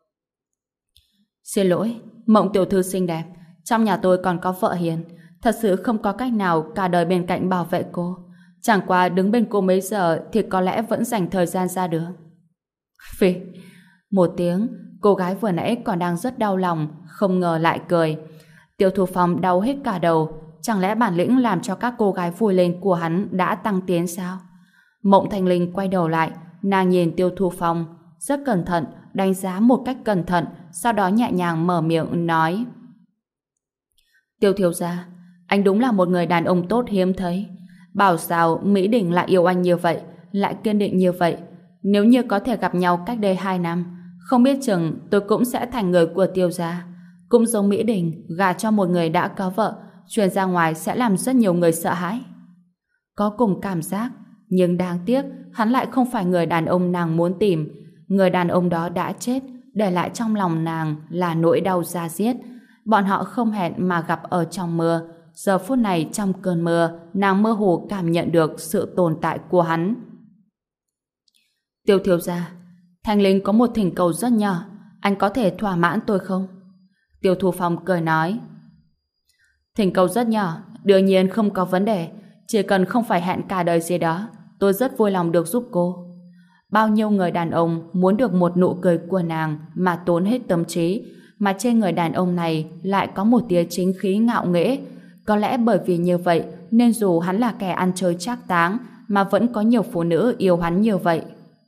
Xin lỗi, Mộng tiểu thư xinh đẹp, trong nhà tôi còn có vợ hiền, thật sự không có cách nào cả đời bên cạnh bảo vệ cô. Chẳng qua đứng bên cô mấy giờ thì có lẽ vẫn dành thời gian ra được. Phì, một tiếng, cô gái vừa nãy còn đang rất đau lòng, không ngờ lại cười. Tiêu Thu Phong đau hết cả đầu, chẳng lẽ bản lĩnh làm cho các cô gái vui lên của hắn đã tăng tiến sao? Mộng Thanh Linh quay đầu lại, nàng nhìn Tiêu Thu Phong, rất cẩn thận, đánh giá một cách cẩn thận, sau đó nhẹ nhàng mở miệng nói: Tiêu thiếu gia, anh đúng là một người đàn ông tốt hiếm thấy. Bảo sao Mỹ Đình lại yêu anh như vậy, lại kiên định như vậy. Nếu như có thể gặp nhau cách đây 2 năm, không biết chừng tôi cũng sẽ thành người của Tiêu gia. Cũng giống Mỹ Đình, gả cho một người đã có vợ, truyền ra ngoài sẽ làm rất nhiều người sợ hãi. Có cùng cảm giác, nhưng đáng tiếc hắn lại không phải người đàn ông nàng muốn tìm. Người đàn ông đó đã chết, để lại trong lòng nàng là nỗi đau da diết. Bọn họ không hẹn mà gặp ở trong mưa. Giờ phút này trong cơn mưa, nàng mơ hồ cảm nhận được sự tồn tại của hắn. Tiêu thiếu gia, Thanh Linh có một thỉnh cầu rất nhỏ, anh có thể thỏa mãn tôi không? Tiêu Thu Phong cười nói: Thỉnh cầu rất nhỏ, đương nhiên không có vấn đề, chỉ cần không phải hẹn cả đời gì đó, tôi rất vui lòng được giúp cô. Bao nhiêu người đàn ông muốn được một nụ cười của nàng mà tốn hết tâm trí, mà trên người đàn ông này lại có một tia chính khí ngạo nghễ. Có lẽ bởi vì như vậy nên dù hắn là kẻ ăn chơi trác táng mà vẫn có nhiều phụ nữ yêu hắn như vậy.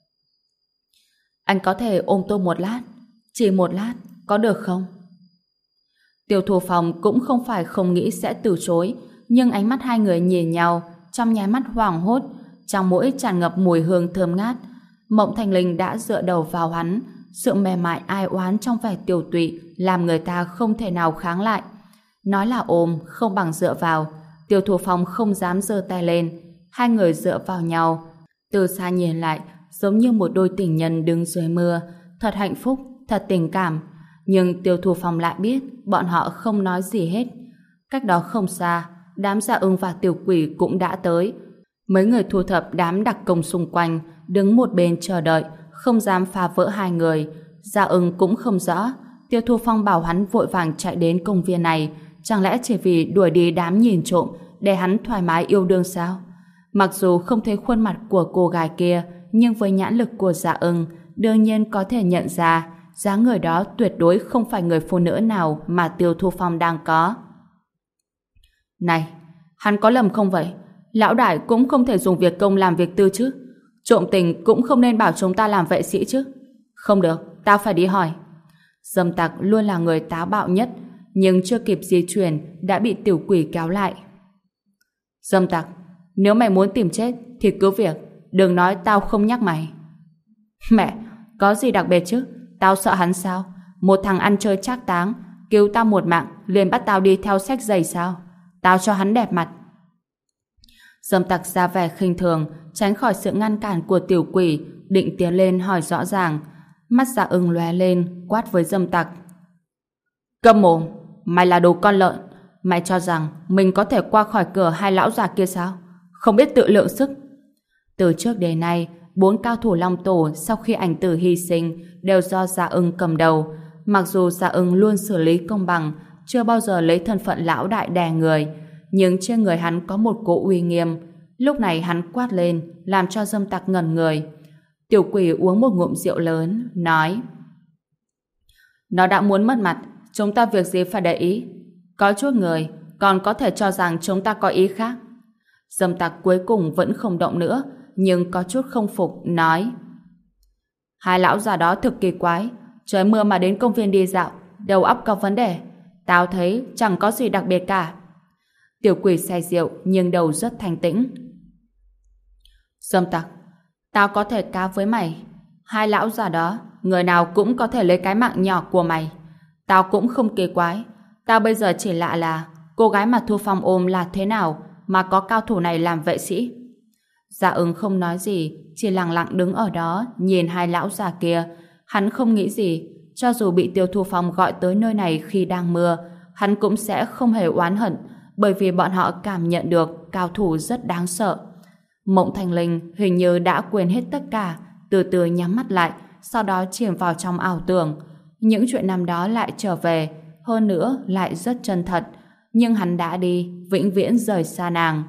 Anh có thể ôm tôi một lát, chỉ một lát, có được không? Tiêu Thu Phong cũng không phải không nghĩ sẽ từ chối, nhưng ánh mắt hai người nhìn nhau, trong nháy mắt hoảng hốt, trong mũi tràn ngập mùi hương thơm ngát. Mộng Thanh Linh đã dựa đầu vào hắn, sự mềm mại ai oán trong vẻ tiều tụy làm người ta không thể nào kháng lại. Nói là ôm không bằng dựa vào. Tiêu Thu Phong không dám giơ tay lên. Hai người dựa vào nhau, từ xa nhìn lại giống như một đôi tình nhân đứng dưới mưa, thật hạnh phúc, thật tình cảm. Nhưng Tiêu Thu Phong lại biết bọn họ không nói gì hết. Cách đó không xa, đám Dạ Ưng và Tiểu Quỷ cũng đã tới. Mấy người thu thập đám đặc công xung quanh, đứng một bên chờ đợi, không dám phá vỡ hai người. Gia Ưng cũng không rõ Tiêu Thu Phong bảo hắn vội vàng chạy đến công viên này, chẳng lẽ chỉ vì đuổi đi đám nhìn trộm để hắn thoải mái yêu đương sao? Mặc dù không thấy khuôn mặt của cô gái kia, nhưng với nhãn lực của Gia Ưng, đương nhiên có thể nhận ra dáng người đó tuyệt đối không phải người phụ nữ nào mà Tiêu Thu Phong đang có. Này, hắn có lầm không vậy? Lão đại cũng không thể dùng việc công làm việc tư chứ. Trộm tình cũng không nên bảo chúng ta làm vệ sĩ chứ. Không được, tao phải đi hỏi. Dâm tặc luôn là người táo bạo nhất, nhưng chưa kịp di chuyển đã bị tiểu quỷ kéo lại. Dâm tặc, nếu mày muốn tìm chết thì cứ việc, đừng nói tao không nhắc mày. Mẹ, có gì đặc biệt chứ? Tao sợ hắn sao? Một thằng ăn chơi trác táng cứu tao một mạng liền bắt tao đi theo xách giày sao? Tao cho hắn đẹp mặt. Dâm tặc ra vẻ khinh thường, tránh khỏi sự ngăn cản của tiểu quỷ, định tiến lên hỏi rõ ràng. Mắt Gia Ưng lóe lên, quát với dâm tặc. Câm mồm, mày là đồ con lợn. Mày cho rằng mình có thể qua khỏi cửa hai lão già kia sao? Không biết tự lượng sức. Từ trước đến nay, 4 cao thủ Long Tổ sau khi ảnh tử hy sinh đều do Gia Ưng cầm đầu. Mặc dù Gia Ưng luôn xử lý công bằng, chưa bao giờ lấy thân phận lão đại đè người, nhưng trên người hắn có một cỗ uy nghiêm. Lúc này hắn quát lên, làm cho dâm tặc ngẩn người. Tiểu quỷ uống một ngụm rượu lớn, nói: Nó đã muốn mất mặt, chúng ta việc gì phải để ý? Có chút người còn có thể cho rằng chúng ta có ý khác. Dâm tặc cuối cùng vẫn không động nữa, nhưng có chút không phục, nói: Hai lão già đó thực kỳ quái, trời mưa mà đến công viên đi dạo, đầu óc có vấn đề. Tao thấy chẳng có gì đặc biệt cả. Tiểu quỷ say rượu nhưng đầu rất thanh tĩnh. Dâm tặc, tao có thể cá với mày. Hai lão già đó, người nào cũng có thể lấy cái mạng nhỏ của mày. Tao cũng không kỳ quái. Tao bây giờ chỉ lạ là cô gái mà Thu Phong ôm là thế nào mà có cao thủ này làm vệ sĩ. Gia Ưng không nói gì, chỉ lặng lặng đứng ở đó nhìn hai lão già kia. Hắn không nghĩ gì, cho dù bị Tiêu Thu Phong gọi tới nơi này khi đang mưa, hắn cũng sẽ không hề oán hận, bởi vì bọn họ cảm nhận được cao thủ rất đáng sợ. Mộng Thanh Linh hình như đã quên hết tất cả, từ từ nhắm mắt lại, sau đó chìm vào trong ảo tưởng. Những chuyện năm đó lại trở về, hơn nữa lại rất chân thật, nhưng hắn đã đi, vĩnh viễn rời xa nàng.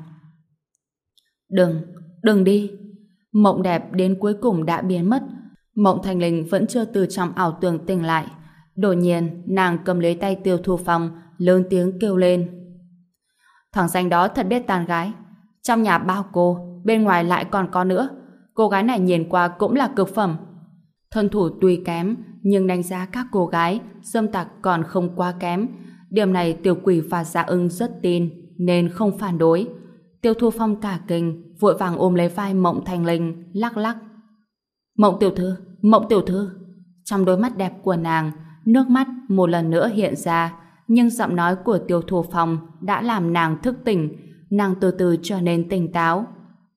Đừng đi. Mộng đẹp đến cuối cùng đã biến mất. Mộng Thanh Linh vẫn chưa từ trong ảo tưởng tỉnh lại. Đột nhiên, nàng cầm lấy tay Tiêu Thu Phong, lớn tiếng kêu lên: Thằng danh đó thật biết tàn gái. Trong nhà bao cô, bên ngoài lại còn có nữa. Cô gái này nhìn qua cũng là cực phẩm. Thân thủ tuy kém, nhưng đánh giá các cô gái, dâm tặc còn không quá kém. Điểm này tiểu quỷ và Gia Ưng rất tin, nên không phản đối. Tiêu Thu Phong cả kinh, vội vàng ôm lấy vai Mộng Thanh Linh, lắc lắc. Mộng tiểu thư. Trong đôi mắt đẹp của nàng, nước mắt một lần nữa hiện ra, nhưng giọng nói của Tiêu Thu Phong đã làm nàng thức tỉnh. Nàng từ từ trở nên tỉnh táo.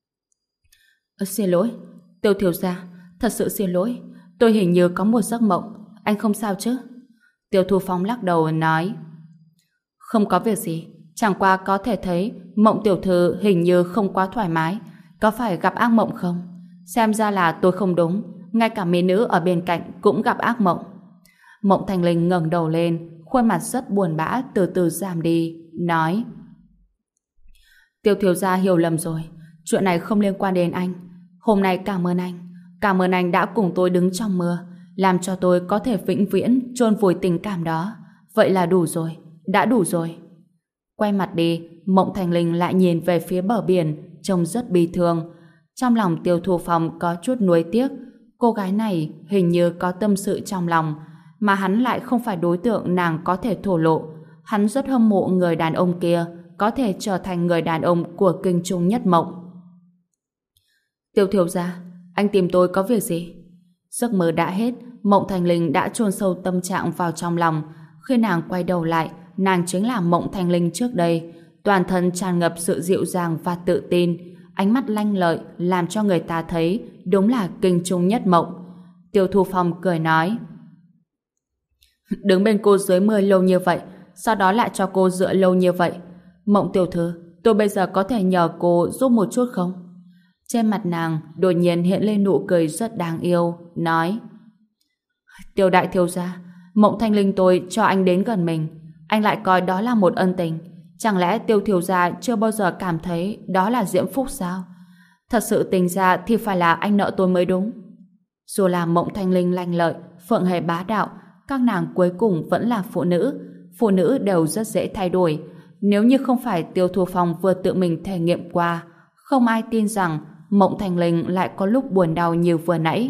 Xin lỗi, Tiêu thiếu gia, thật sự xin lỗi. Tôi hình như có một giấc mộng, anh không sao chứ? Tiêu Thu Phong lắc đầu nói: Không có việc gì, chẳng qua có thể thấy Mộng tiểu thư hình như không quá thoải mái. Có phải gặp ác mộng không? Xem ra là tôi không đúng, ngay cả mỹ nữ ở bên cạnh cũng gặp ác mộng. Mộng Thanh Linh ngẩng đầu lên, khuôn mặt rất buồn bã từ từ giảm đi, nói: Tiêu thiếu gia hiểu lầm rồi, chuyện này không liên quan đến anh. Hôm nay cảm ơn anh đã cùng tôi đứng trong mưa, làm cho tôi có thể vĩnh viễn chôn vùi tình cảm đó. Vậy là đủ rồi, đã đủ rồi. Quay mặt đi, Mộng Thanh Linh lại nhìn về phía bờ biển, trông rất bi thương. Trong lòng Tiêu Thu Phong có chút nuối tiếc, cô gái này hình như có tâm sự trong lòng, mà hắn lại không phải đối tượng nàng có thể thổ lộ. Hắn rất hâm mộ người đàn ông kia có thể trở thành người đàn ông của kinh trung nhất mộng. Tiêu thiếu gia, anh tìm tôi có việc gì? Giấc mơ đã hết, Mộng Thanh Linh đã chôn sâu tâm trạng vào trong lòng. Khi nàng quay đầu lại, nàng chính là Mộng Thanh Linh trước đây, toàn thân tràn ngập sự dịu dàng và tự tin, ánh mắt lanh lợi làm cho người ta thấy đúng là kinh trung nhất mộng. Tiêu Thu Phong cười nói: Đứng bên cô dưới mưa lâu như vậy, sau đó lại cho cô dựa lâu như vậy. Mộng tiểu thư, tôi bây giờ có thể nhờ cô giúp một chút không? Trên mặt nàng đột nhiên hiện lên nụ cười rất đáng yêu, nói: Tiêu đại thiếu gia, Mộng Thanh Linh tôi cho anh đến gần mình, anh lại coi đó là một ân tình. Chẳng lẽ Tiêu thiếu gia chưa bao giờ cảm thấy đó là diễm phúc sao? Thật sự tính ra thì phải là anh nợ tôi mới đúng. Dù là Mộng Thanh Linh lanh lợi, Phượng Hề bá đạo, các nàng cuối cùng vẫn là phụ nữ đều rất dễ thay đổi. Nếu như không phải Tiêu Thu Phong vừa tự mình thể nghiệm qua, không ai tin rằng Mộng Thanh Linh lại có lúc buồn đau như vừa nãy.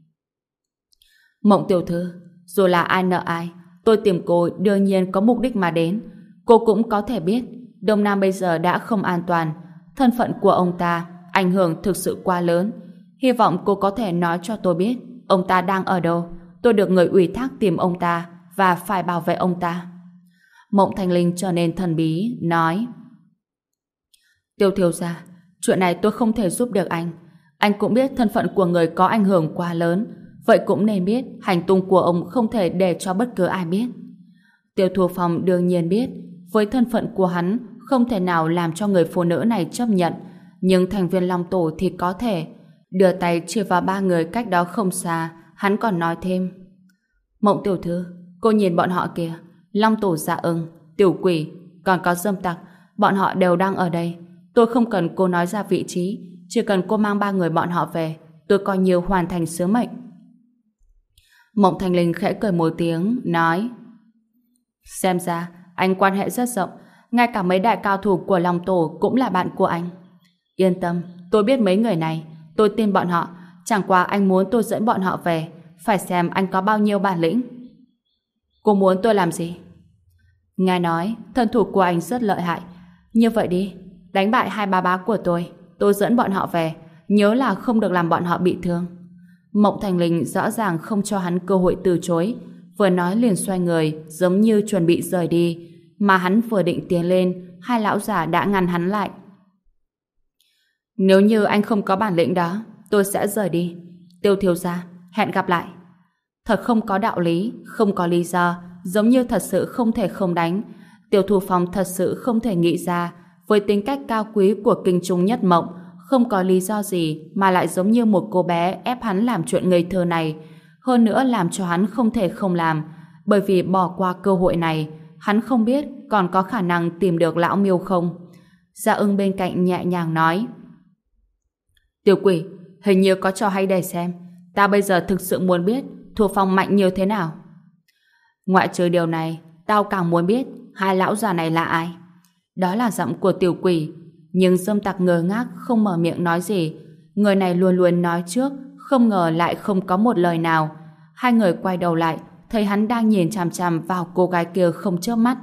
Mộng tiểu thư, dù là ai nợ ai, tôi tìm cô đương nhiên có mục đích mà đến. Cô cũng có thể biết, Đông Nam bây giờ đã không an toàn. Thân phận của ông ta ảnh hưởng thực sự quá lớn. Hy vọng cô có thể nói cho tôi biết ông ta đang ở đâu. Tôi được người ủy thác tìm ông ta và phải bảo vệ ông ta. Mộng Thanh Linh trở nên thần bí, nói: Tiêu thiếu gia, chuyện này tôi không thể giúp được anh. Anh cũng biết thân phận của người có ảnh hưởng quá lớn, vậy cũng nên biết hành tung của ông không thể để cho bất cứ ai biết. Tiêu Thu Phong đương nhiên biết, với thân phận của hắn không thể nào làm cho người phụ nữ này chấp nhận, nhưng thành viên Long Tổ thì có thể. Đưa tay chỉ vào ba người cách đó không xa, hắn còn nói thêm: Mộng tiểu thư, cô nhìn bọn họ kìa, Long Tổ Dạ Ưng, Tiểu Quỷ, còn có Dâm Tặc, bọn họ đều đang ở đây. Tôi không cần cô nói ra vị trí, chỉ cần cô mang ba người bọn họ về, tôi coi như hoàn thành sứ mệnh. Mộng Thanh Linh khẽ cười một tiếng, nói: Xem ra anh quan hệ rất rộng, ngay cả mấy đại cao thủ của Long Tổ cũng là bạn của anh. Yên tâm, tôi biết mấy người này, tôi tin bọn họ, chẳng qua anh muốn tôi dẫn bọn họ về, phải xem anh có bao nhiêu bản lĩnh. Cô muốn tôi làm gì? Ngài nói thân thủ của anh rất lợi hại, như vậy đi, đánh bại hai ba bá của tôi dẫn bọn họ về, nhớ là không được làm bọn họ bị thương. Mộng Thành Linh rõ ràng không cho hắn cơ hội từ chối, vừa nói liền xoay người, giống như chuẩn bị rời đi, mà hắn vừa định tiến lên, hai lão già đã ngăn hắn lại. Nếu như anh không có bản lĩnh đó, tôi sẽ rời đi. Tiêu thiếu gia, hẹn gặp lại. Thật không có đạo lý, không có lý do, giống như thật sự không thể không đánh. Tiêu Thu Phong thật sự không thể nghĩ ra, với tính cách cao quý của Kinh Trung Nhất Mộng, không có lý do gì mà lại giống như một cô bé ép hắn làm chuyện ngây thơ này. Hơn nữa làm cho hắn không thể không làm, bởi vì bỏ qua cơ hội này, hắn không biết còn có khả năng tìm được lão miêu không. Dạ Ưng bên cạnh nhẹ nhàng nói: Tiểu Quỷ, hình như có trò hay để xem. Ta bây giờ thực sự muốn biết Thu Phong mạnh như thế nào. Ngoại trừ điều này, tao càng muốn biết hai lão già này là ai. Đó là giọng của Tiểu Quỷ, nhưng Dâm Tặc ngơ ngác không mở miệng nói gì. Người này luôn luôn nói trước, không ngờ lại không có một lời nào. Hai người quay đầu lại, thấy hắn đang nhìn chằm chằm vào cô gái kia không chớp mắt.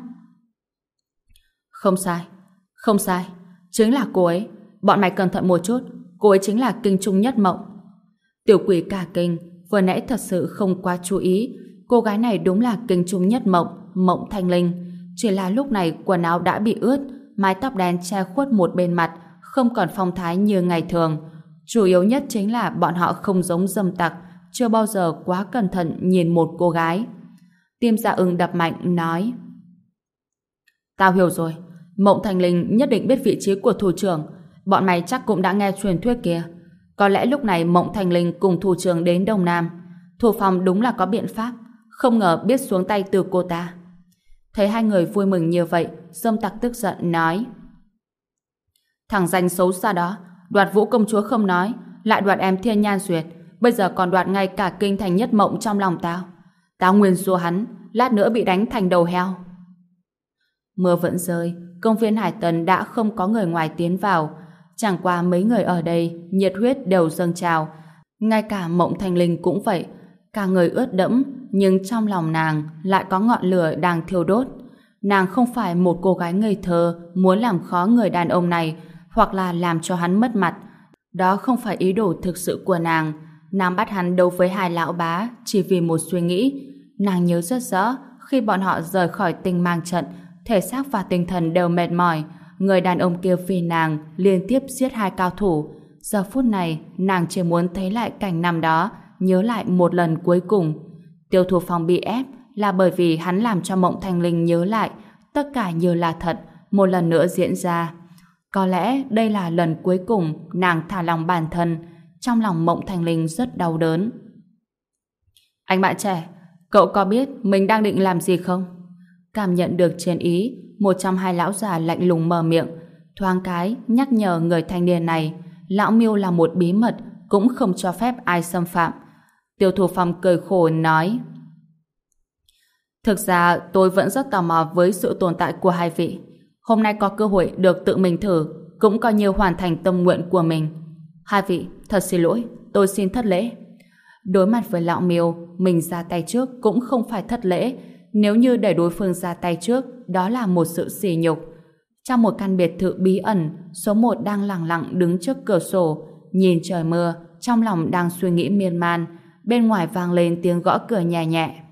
Không sai, không sai, chính là cô ấy. Bọn mày cẩn thận một chút, cô ấy chính là Kinh Trung Nhất Mộng. Tiểu Quỷ cả kinh, vừa nãy thật sự không quá chú ý, cô gái này đúng là Kinh Trung Nhất Mộng, Mộng Thanh Linh. Chỉ là lúc này quần áo đã bị ướt, mái tóc đen che khuất một bên mặt, không còn phong thái như ngày thường. Chủ yếu nhất chính là bọn họ không giống Dâm Tặc, chưa bao giờ quá cẩn thận nhìn một cô gái. Tim Dạ Ưng đập mạnh, nói: Tao hiểu rồi, Mộng Thanh Linh nhất định biết vị trí của thủ trưởng. Bọn mày chắc cũng đã nghe truyền thuyết kia. Có lẽ lúc này Mộng Thanh Linh cùng thủ trưởng đến Đông Nam. Thu Phong đúng là có biện pháp, không ngờ biết xuống tay từ cô ta. Thấy hai người vui mừng như vậy, Dâm Tặc tức giận nói: Thằng danh xấu xa đó, đoạt Vũ công chúa không nói, lại đoạt em Thiên Nhan Duyệt, bây giờ còn đoạt ngay cả Kinh Thành Nhất Mộng trong lòng tao. Tao nguyền rủa hắn, lát nữa bị đánh thành đầu heo. Mưa vẫn rơi, công viên Hải Tần đã không có người ngoài tiến vào. Chẳng qua mấy người ở đây nhiệt huyết đều dâng trào, ngay cả Mộng Thanh Linh cũng vậy. Cả người ướt đẫm, nhưng trong lòng nàng lại có ngọn lửa đang thiêu đốt. Nàng không phải một cô gái ngây thơ muốn làm khó người đàn ông này hoặc là làm cho hắn mất mặt. Đó không phải ý đồ thực sự của nàng. Nàng bắt hắn đấu với hai lão bá chỉ vì một suy nghĩ. Nàng nhớ rất rõ khi bọn họ rời khỏi Tinh Mang trận, thể xác và tinh thần đều mệt mỏi. Người đàn ông kia vì nàng liên tiếp giết hai cao thủ. Giờ phút này nàng chỉ muốn thấy lại cảnh năm đó, nhớ lại một lần cuối cùng. Tiêu Thu Phong bị ép là bởi vì hắn làm cho Mộng Thanh Linh nhớ lại tất cả như là thật, một lần nữa diễn ra. Có lẽ đây là lần cuối cùng nàng thả lòng bản thân. Trong lòng Mộng Thanh Linh rất đau đớn. Anh bạn trẻ, Cậu có biết mình đang định làm gì không? Cảm nhận được chiến ý, một trong hai lão già lạnh lùng mở miệng, thoáng cái nhắc nhở người thanh niên này, lão Miêu là một bí mật, cũng không cho phép ai xâm phạm. Tiêu Thu Phong cười khổ nói: Thực ra tôi vẫn rất tò mò với sự tồn tại của hai vị. Hôm nay có cơ hội được tự mình thử, cũng coi như hoàn thành tâm nguyện của mình. Hai vị, thật xin lỗi, tôi xin thất lễ. Đối mặt với lão Miêu, mình ra tay trước cũng không phải thất lễ. Nếu như để đối phương ra tay trước, đó là một sự sỉ nhục. Trong một căn biệt thự bí ẩn, số 1 đang lặng lặng đứng trước cửa sổ, nhìn trời mưa, trong lòng đang suy nghĩ miên man. Bên ngoài vang lên tiếng gõ cửa nhẹ nhẹ.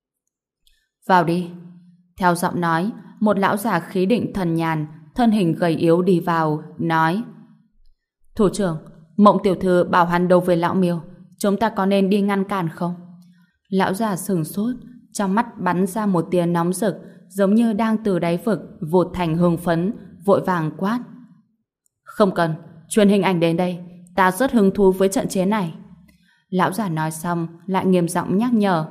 Vào đi. Theo giọng nói, một lão già khí định thần nhàn, thân hình gầy yếu đi vào, nói: Thủ trưởng, Mộng tiểu thư bảo hắn đấu với lão Miêu, chúng ta có nên đi ngăn cản không? Lão già sửng sốt, trong mắt bắn ra một tia nóng rực, giống như đang từ đáy vực vụt thành hưng phấn, vội vàng quát: Không cần, truyền hình ảnh đến đây, ta rất hứng thú với trận chiến này. Lão già nói xong, lại nghiêm giọng nhắc nhở: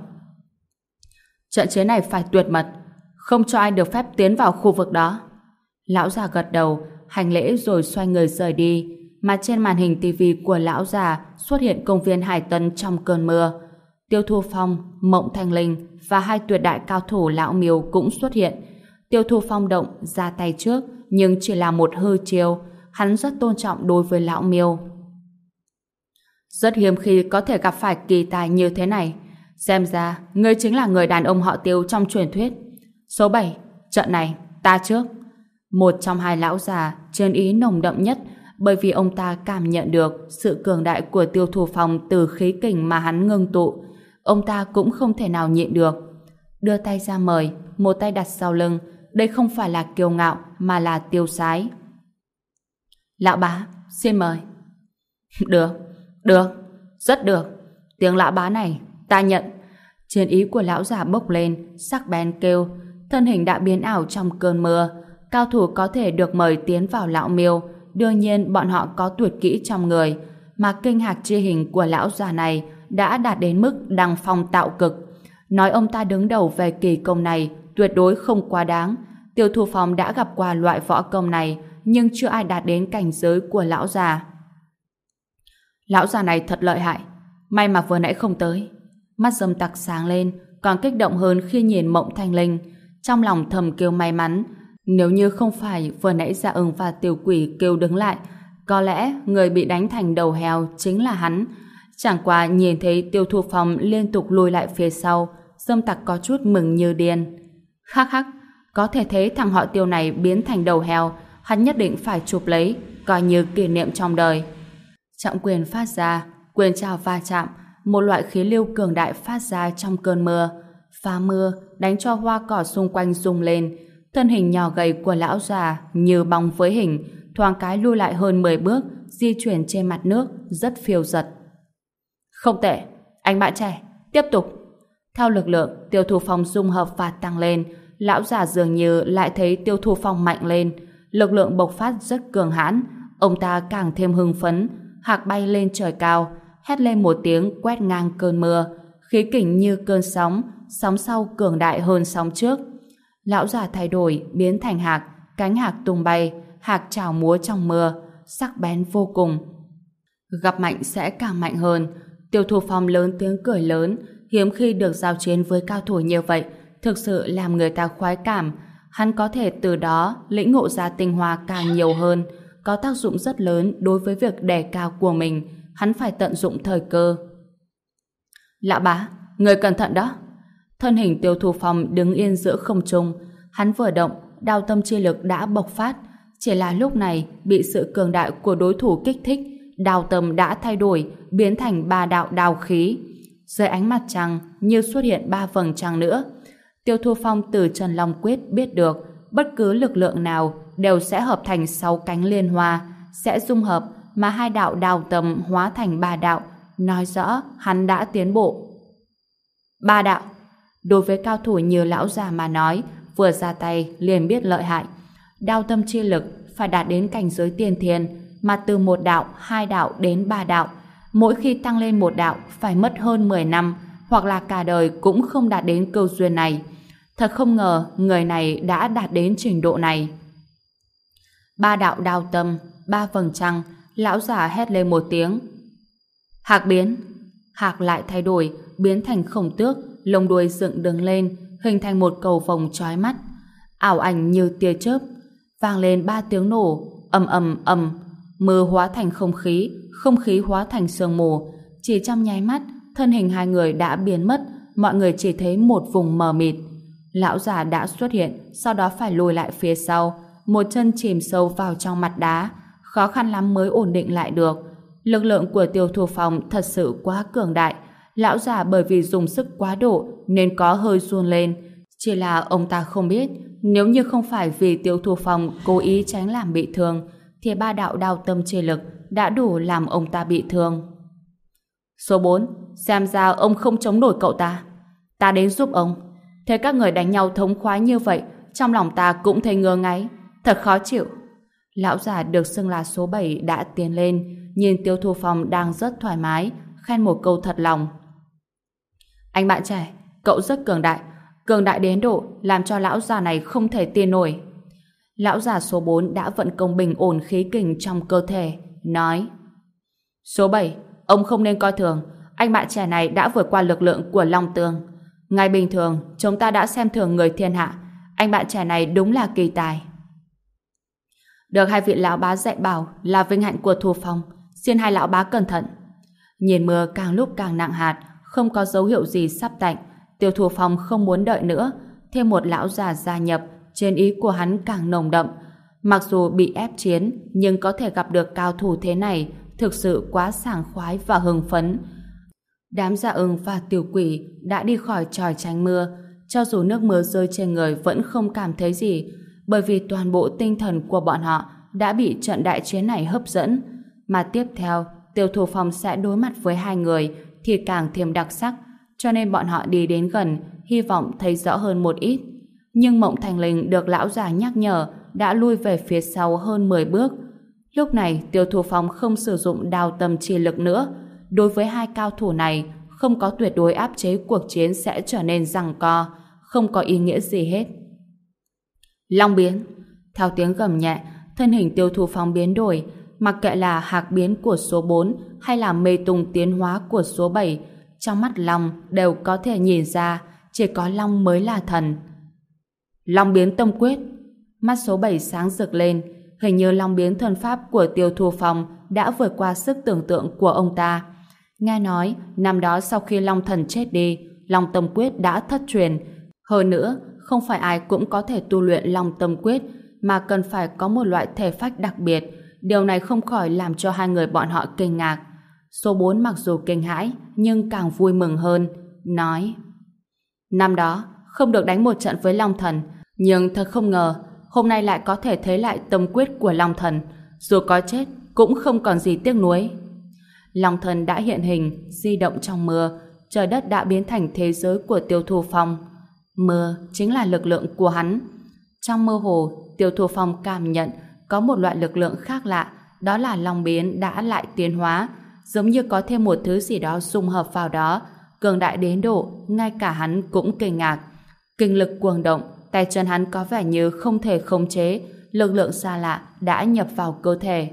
Trận chiến này phải tuyệt mật, không cho ai được phép tiến vào khu vực đó. Lão già gật đầu, hành lễ rồi xoay người rời đi, mà trên màn hình tivi của lão già xuất hiện công viên Hải Tân trong cơn mưa. Tiêu Thu Phong, Mộng Thanh Linh và hai tuyệt đại cao thủ lão Miêu cũng xuất hiện. Tiêu Thu Phong động ra tay trước, nhưng chỉ là một hư chiêu, hắn rất tôn trọng đối với lão Miêu. Rất hiếm khi có thể gặp phải kỳ tài như thế này. Xem ra, ngươi chính là người đàn ông họ Tiêu trong truyền thuyết. Số 7, trận này, ta trước. Một trong hai lão già, chiến ý nồng đậm nhất, bởi vì ông ta cảm nhận được sự cường đại của Tiêu Thu Phong từ khí kình mà hắn ngưng tụ. Ông ta cũng không thể nào nhịn được. Đưa tay ra mời, một tay đặt sau lưng. Đây không phải là kiêu ngạo, mà là tiêu sái. Lão bá, xin mời. Được, được, rất được. Tiếng lão bá này, ta nhận. Chiến ý của lão già bốc lên, sắc bén kêu. Thân hình đã biến ảo trong cơn mưa. Cao thủ có thể được mời tiến vào lão Miêu. Đương nhiên bọn họ có tuyệt kỹ trong người, mà kinh hạc chi hình của lão già này đã đạt đến mức đăng phong tạo cực. Nói ông ta đứng đầu về kỳ công này tuyệt đối không quá đáng. Tiêu Thu Phong đã gặp qua loại võ công này, nhưng chưa ai đạt đến cảnh giới của lão già. Lão già này thật lợi hại, may mà vừa nãy không tới. Mắt Dâm Tặc sáng lên, còn kích động hơn khi nhìn Mộng Thanh Linh. Trong lòng thầm kêu may mắn, nếu như không phải vừa nãy Dạ Ưng và Tiểu Quỷ kêu đứng lại, có lẽ người bị đánh thành đầu heo chính là hắn. Chẳng qua nhìn thấy Tiêu Thu Phong liên tục lùi lại phía sau, Dâm Tặc có chút mừng như điên. Hắc hắc, có thể thấy thằng họ Tiêu này biến thành đầu heo, hắn nhất định phải chụp lấy, coi như kỷ niệm trong đời. Trọng quyền phát ra, quyền trào va chạm, một loại khí lưu cường đại phát ra trong cơn mưa. Phá mưa đánh cho hoa cỏ xung quanh rung lên. Thân hình nhỏ gầy của lão già như bóng với hình, thoáng cái lui lại hơn 10 bước, di chuyển trên mặt nước, rất phiêu dật. Không tệ, anh bạn trẻ, tiếp tục. Theo lực lượng, Tiêu Thu Phong dung hợp và tăng lên, lão già dường như lại thấy Tiêu Thu Phong mạnh lên, lực lượng bộc phát rất cường hãn, ông ta càng thêm hưng phấn, hạc bay lên trời cao, hét lên một tiếng quét ngang cơn mưa, khí kình như cơn sóng, sóng sau cường đại hơn sóng trước. Lão già thay đổi, biến thành hạc, cánh hạc tung bay, hạc chảo múa trong mưa, sắc bén vô cùng. Gặp mạnh sẽ càng mạnh hơn. Tiêu Thu Phong lớn tiếng cười lớn, hiếm khi được giao chiến với cao thủ như vậy, thực sự làm người ta khoái cảm. Hắn có thể từ đó lĩnh ngộ ra tinh hoa càng nhiều hơn, có tác dụng rất lớn đối với việc đè cao của mình. Hắn phải tận dụng thời cơ. Lão bá, người cẩn thận đó. Thân hình Tiêu Thu Phong đứng yên giữa không trung, hắn vừa động, đao tâm chi lực đã bộc phát, chỉ là lúc này bị sự cường đại của đối thủ kích thích, đao tâm đã thay đổi, biến thành 3 đạo đao khí. Dưới ánh mặt trăng như xuất hiện 3 vầng trăng nữa. Tiêu Thu Phong từ Trần Long Quyết biết được, bất cứ lực lượng nào đều sẽ hợp thành 6 cánh liên hoa, sẽ dung hợp mà 2 đạo đao tâm hóa thành 3 đạo, nói rõ hắn đã tiến bộ. 3 đạo. Đối với cao thủ như lão già mà nói, vừa ra tay liền biết lợi hại. Đao tâm chi lực phải đạt đến cảnh giới tiên thiên, mà từ 1 đạo, 2 đạo đến 3 đạo. Mỗi khi tăng lên 1 đạo phải mất hơn 10 năm, hoặc là cả đời cũng không đạt đến cơ duyên này. Thật không ngờ người này đã đạt đến trình độ này. Ba đạo đao tâm, ba vầng trăng, lão già hét lên một tiếng. Hạc biến. Hạc lại thay đổi, biến thành khổng tước, lông đuôi dựng đứng lên, hình thành một cầu vồng chói mắt. Ảo ảnh như tia chớp, vang lên ba tiếng nổ, ầm ầm ầm, mưa hóa thành không khí hóa thành sương mù. Chỉ trong nháy mắt, thân hình hai người đã biến mất, mọi người chỉ thấy một vùng mờ mịt. Lão già đã xuất hiện, sau đó phải lùi lại phía sau, một chân chìm sâu vào trong mặt đá, khó khăn lắm mới ổn định lại được. Lực lượng của Tiêu Thu Phong thật sự quá cường đại. Lão già bởi vì dùng sức quá độ nên có hơi run lên. Chỉ là ông ta không biết, nếu như không phải vì Tiêu Thu Phong cố ý tránh làm bị thương, thì ba đạo đao tâm chi lực đã đủ làm ông ta bị thương. Số 4, xem ra ông không chống nổi cậu ta. Ta đến giúp ông. Thấy các người đánh nhau thống khoái như vậy, trong lòng ta cũng thấy ngứa ngáy, thật khó chịu. Lão già được xưng là số 7 đã tiến lên, nhìn Tiêu Thu Phong đang rất thoải mái, khen một câu thật lòng. Anh bạn trẻ, cậu rất cường đại đến độ làm cho lão già này không thể tin nổi. Lão già số 4 đã vận công bình ổn khí kình trong cơ thể, nói: Số 7, ông không nên coi thường, anh bạn trẻ này đã vượt qua lực lượng của Long Tường. Ngày bình thường, chúng ta đã xem thường người thiên hạ, anh bạn trẻ này đúng là kỳ tài. Được hai vị lão bá dạy bảo là vinh hạnh của Thu Phong, xin hai lão bá cẩn thận. Nhìn mưa càng lúc càng nặng hạt, không có dấu hiệu gì sắp tạnh, Tiêu Thu Phong không muốn đợi nữa, thêm một lão già gia nhập, trên ý của hắn càng nồng đậm. Mặc dù bị ép chiến, nhưng có thể gặp được cao thủ thế này, thực sự quá sảng khoái và hưng phấn. Đám Dạ Ưng và Tiểu Quỷ đã đi khỏi chòi tránh mưa, cho dù nước mưa rơi trên người vẫn không cảm thấy gì, bởi vì toàn bộ tinh thần của bọn họ đã bị trận đại chiến này hấp dẫn. Mà tiếp theo, Tiêu Thu Phong sẽ đối mặt với hai người thì càng thêm đặc sắc, cho nên bọn họ đi đến gần, hy vọng thấy rõ hơn một ít. Nhưng Mộng Thành Linh được lão già nhắc nhở đã lui về phía sau hơn 10 bước. Lúc này Tiêu Thu Phong không sử dụng đao tâm chi lực nữa. Đối với hai cao thủ này, không có tuyệt đối áp chế, cuộc chiến sẽ trở nên giằng co, không có ý nghĩa gì hết. Long biến. Theo tiếng gầm nhẹ, thân hình Tiêu Thu Phong biến đổi, mặc kệ là hạc biến của số 4 hay là mê tung tiến hóa của số 7, trong mắt Long đều có thể nhìn ra chỉ có Long mới là thần. Long biến tâm quyết. Mắt số 7 sáng rực lên, hình như Long biến thân pháp của Tiêu Thu Phong đã vượt qua sức tưởng tượng của ông ta. Nghe nói, năm đó sau khi Long thần chết đi, Long tâm quyết đã thất truyền. Hơn nữa, không phải ai cũng có thể tu luyện Long tâm quyết, mà cần phải có một loại thể phách đặc biệt. Điều này không khỏi làm cho hai người bọn họ kinh ngạc. Số 4 mặc dù kinh hãi, nhưng càng vui mừng hơn, nói: Năm đó, không được đánh một trận với Long thần, nhưng thật không ngờ, hôm nay lại có thể thấy lại tâm quyết của Long thần. Dù có chết, cũng không còn gì tiếc nuối. Long thần đã hiện hình, di động trong mưa, trời đất đã biến thành thế giới của Tiêu Thu Phong. Mưa chính là lực lượng của hắn. Trong mơ hồ, Tiêu Thu Phong cảm nhận có một loại lực lượng khác lạ, đó là Long biến đã lại tiến hóa, giống như có thêm một thứ gì đó dung hợp vào đó, cường đại đến độ ngay cả hắn cũng kinh ngạc. Kinh lực cuồng động, tay chân hắn có vẻ như không thể khống chế, lực lượng xa lạ đã nhập vào cơ thể.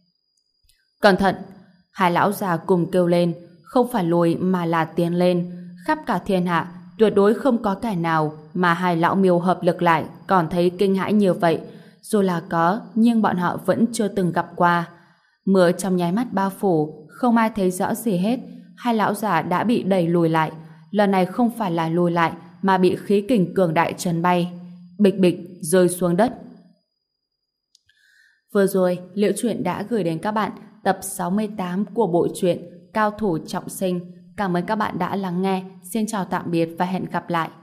Cẩn thận! Hai lão già cùng kêu lên, không phải lùi mà là tiến lên. Khắp cả thiên hạ, tuyệt đối không có kẻ nào mà hai lão miêu hợp lực lại còn thấy kinh hãi như vậy. Dù là có, nhưng bọn họ vẫn chưa từng gặp qua. Mưa trong nháy mắt bao phủ, không ai thấy rõ gì hết. Hai lão già đã bị đẩy lùi lại. Lần này không phải là lùi lại, mà bị khí kình cường đại chấn bay. Bịch bịch rơi xuống đất. Vừa rồi, Liễu Chuyện đã gửi đến các bạn tập 68 của bộ truyện Cao thủ trọng sinh. Cảm ơn các bạn đã lắng nghe. Xin chào tạm biệt và hẹn gặp lại.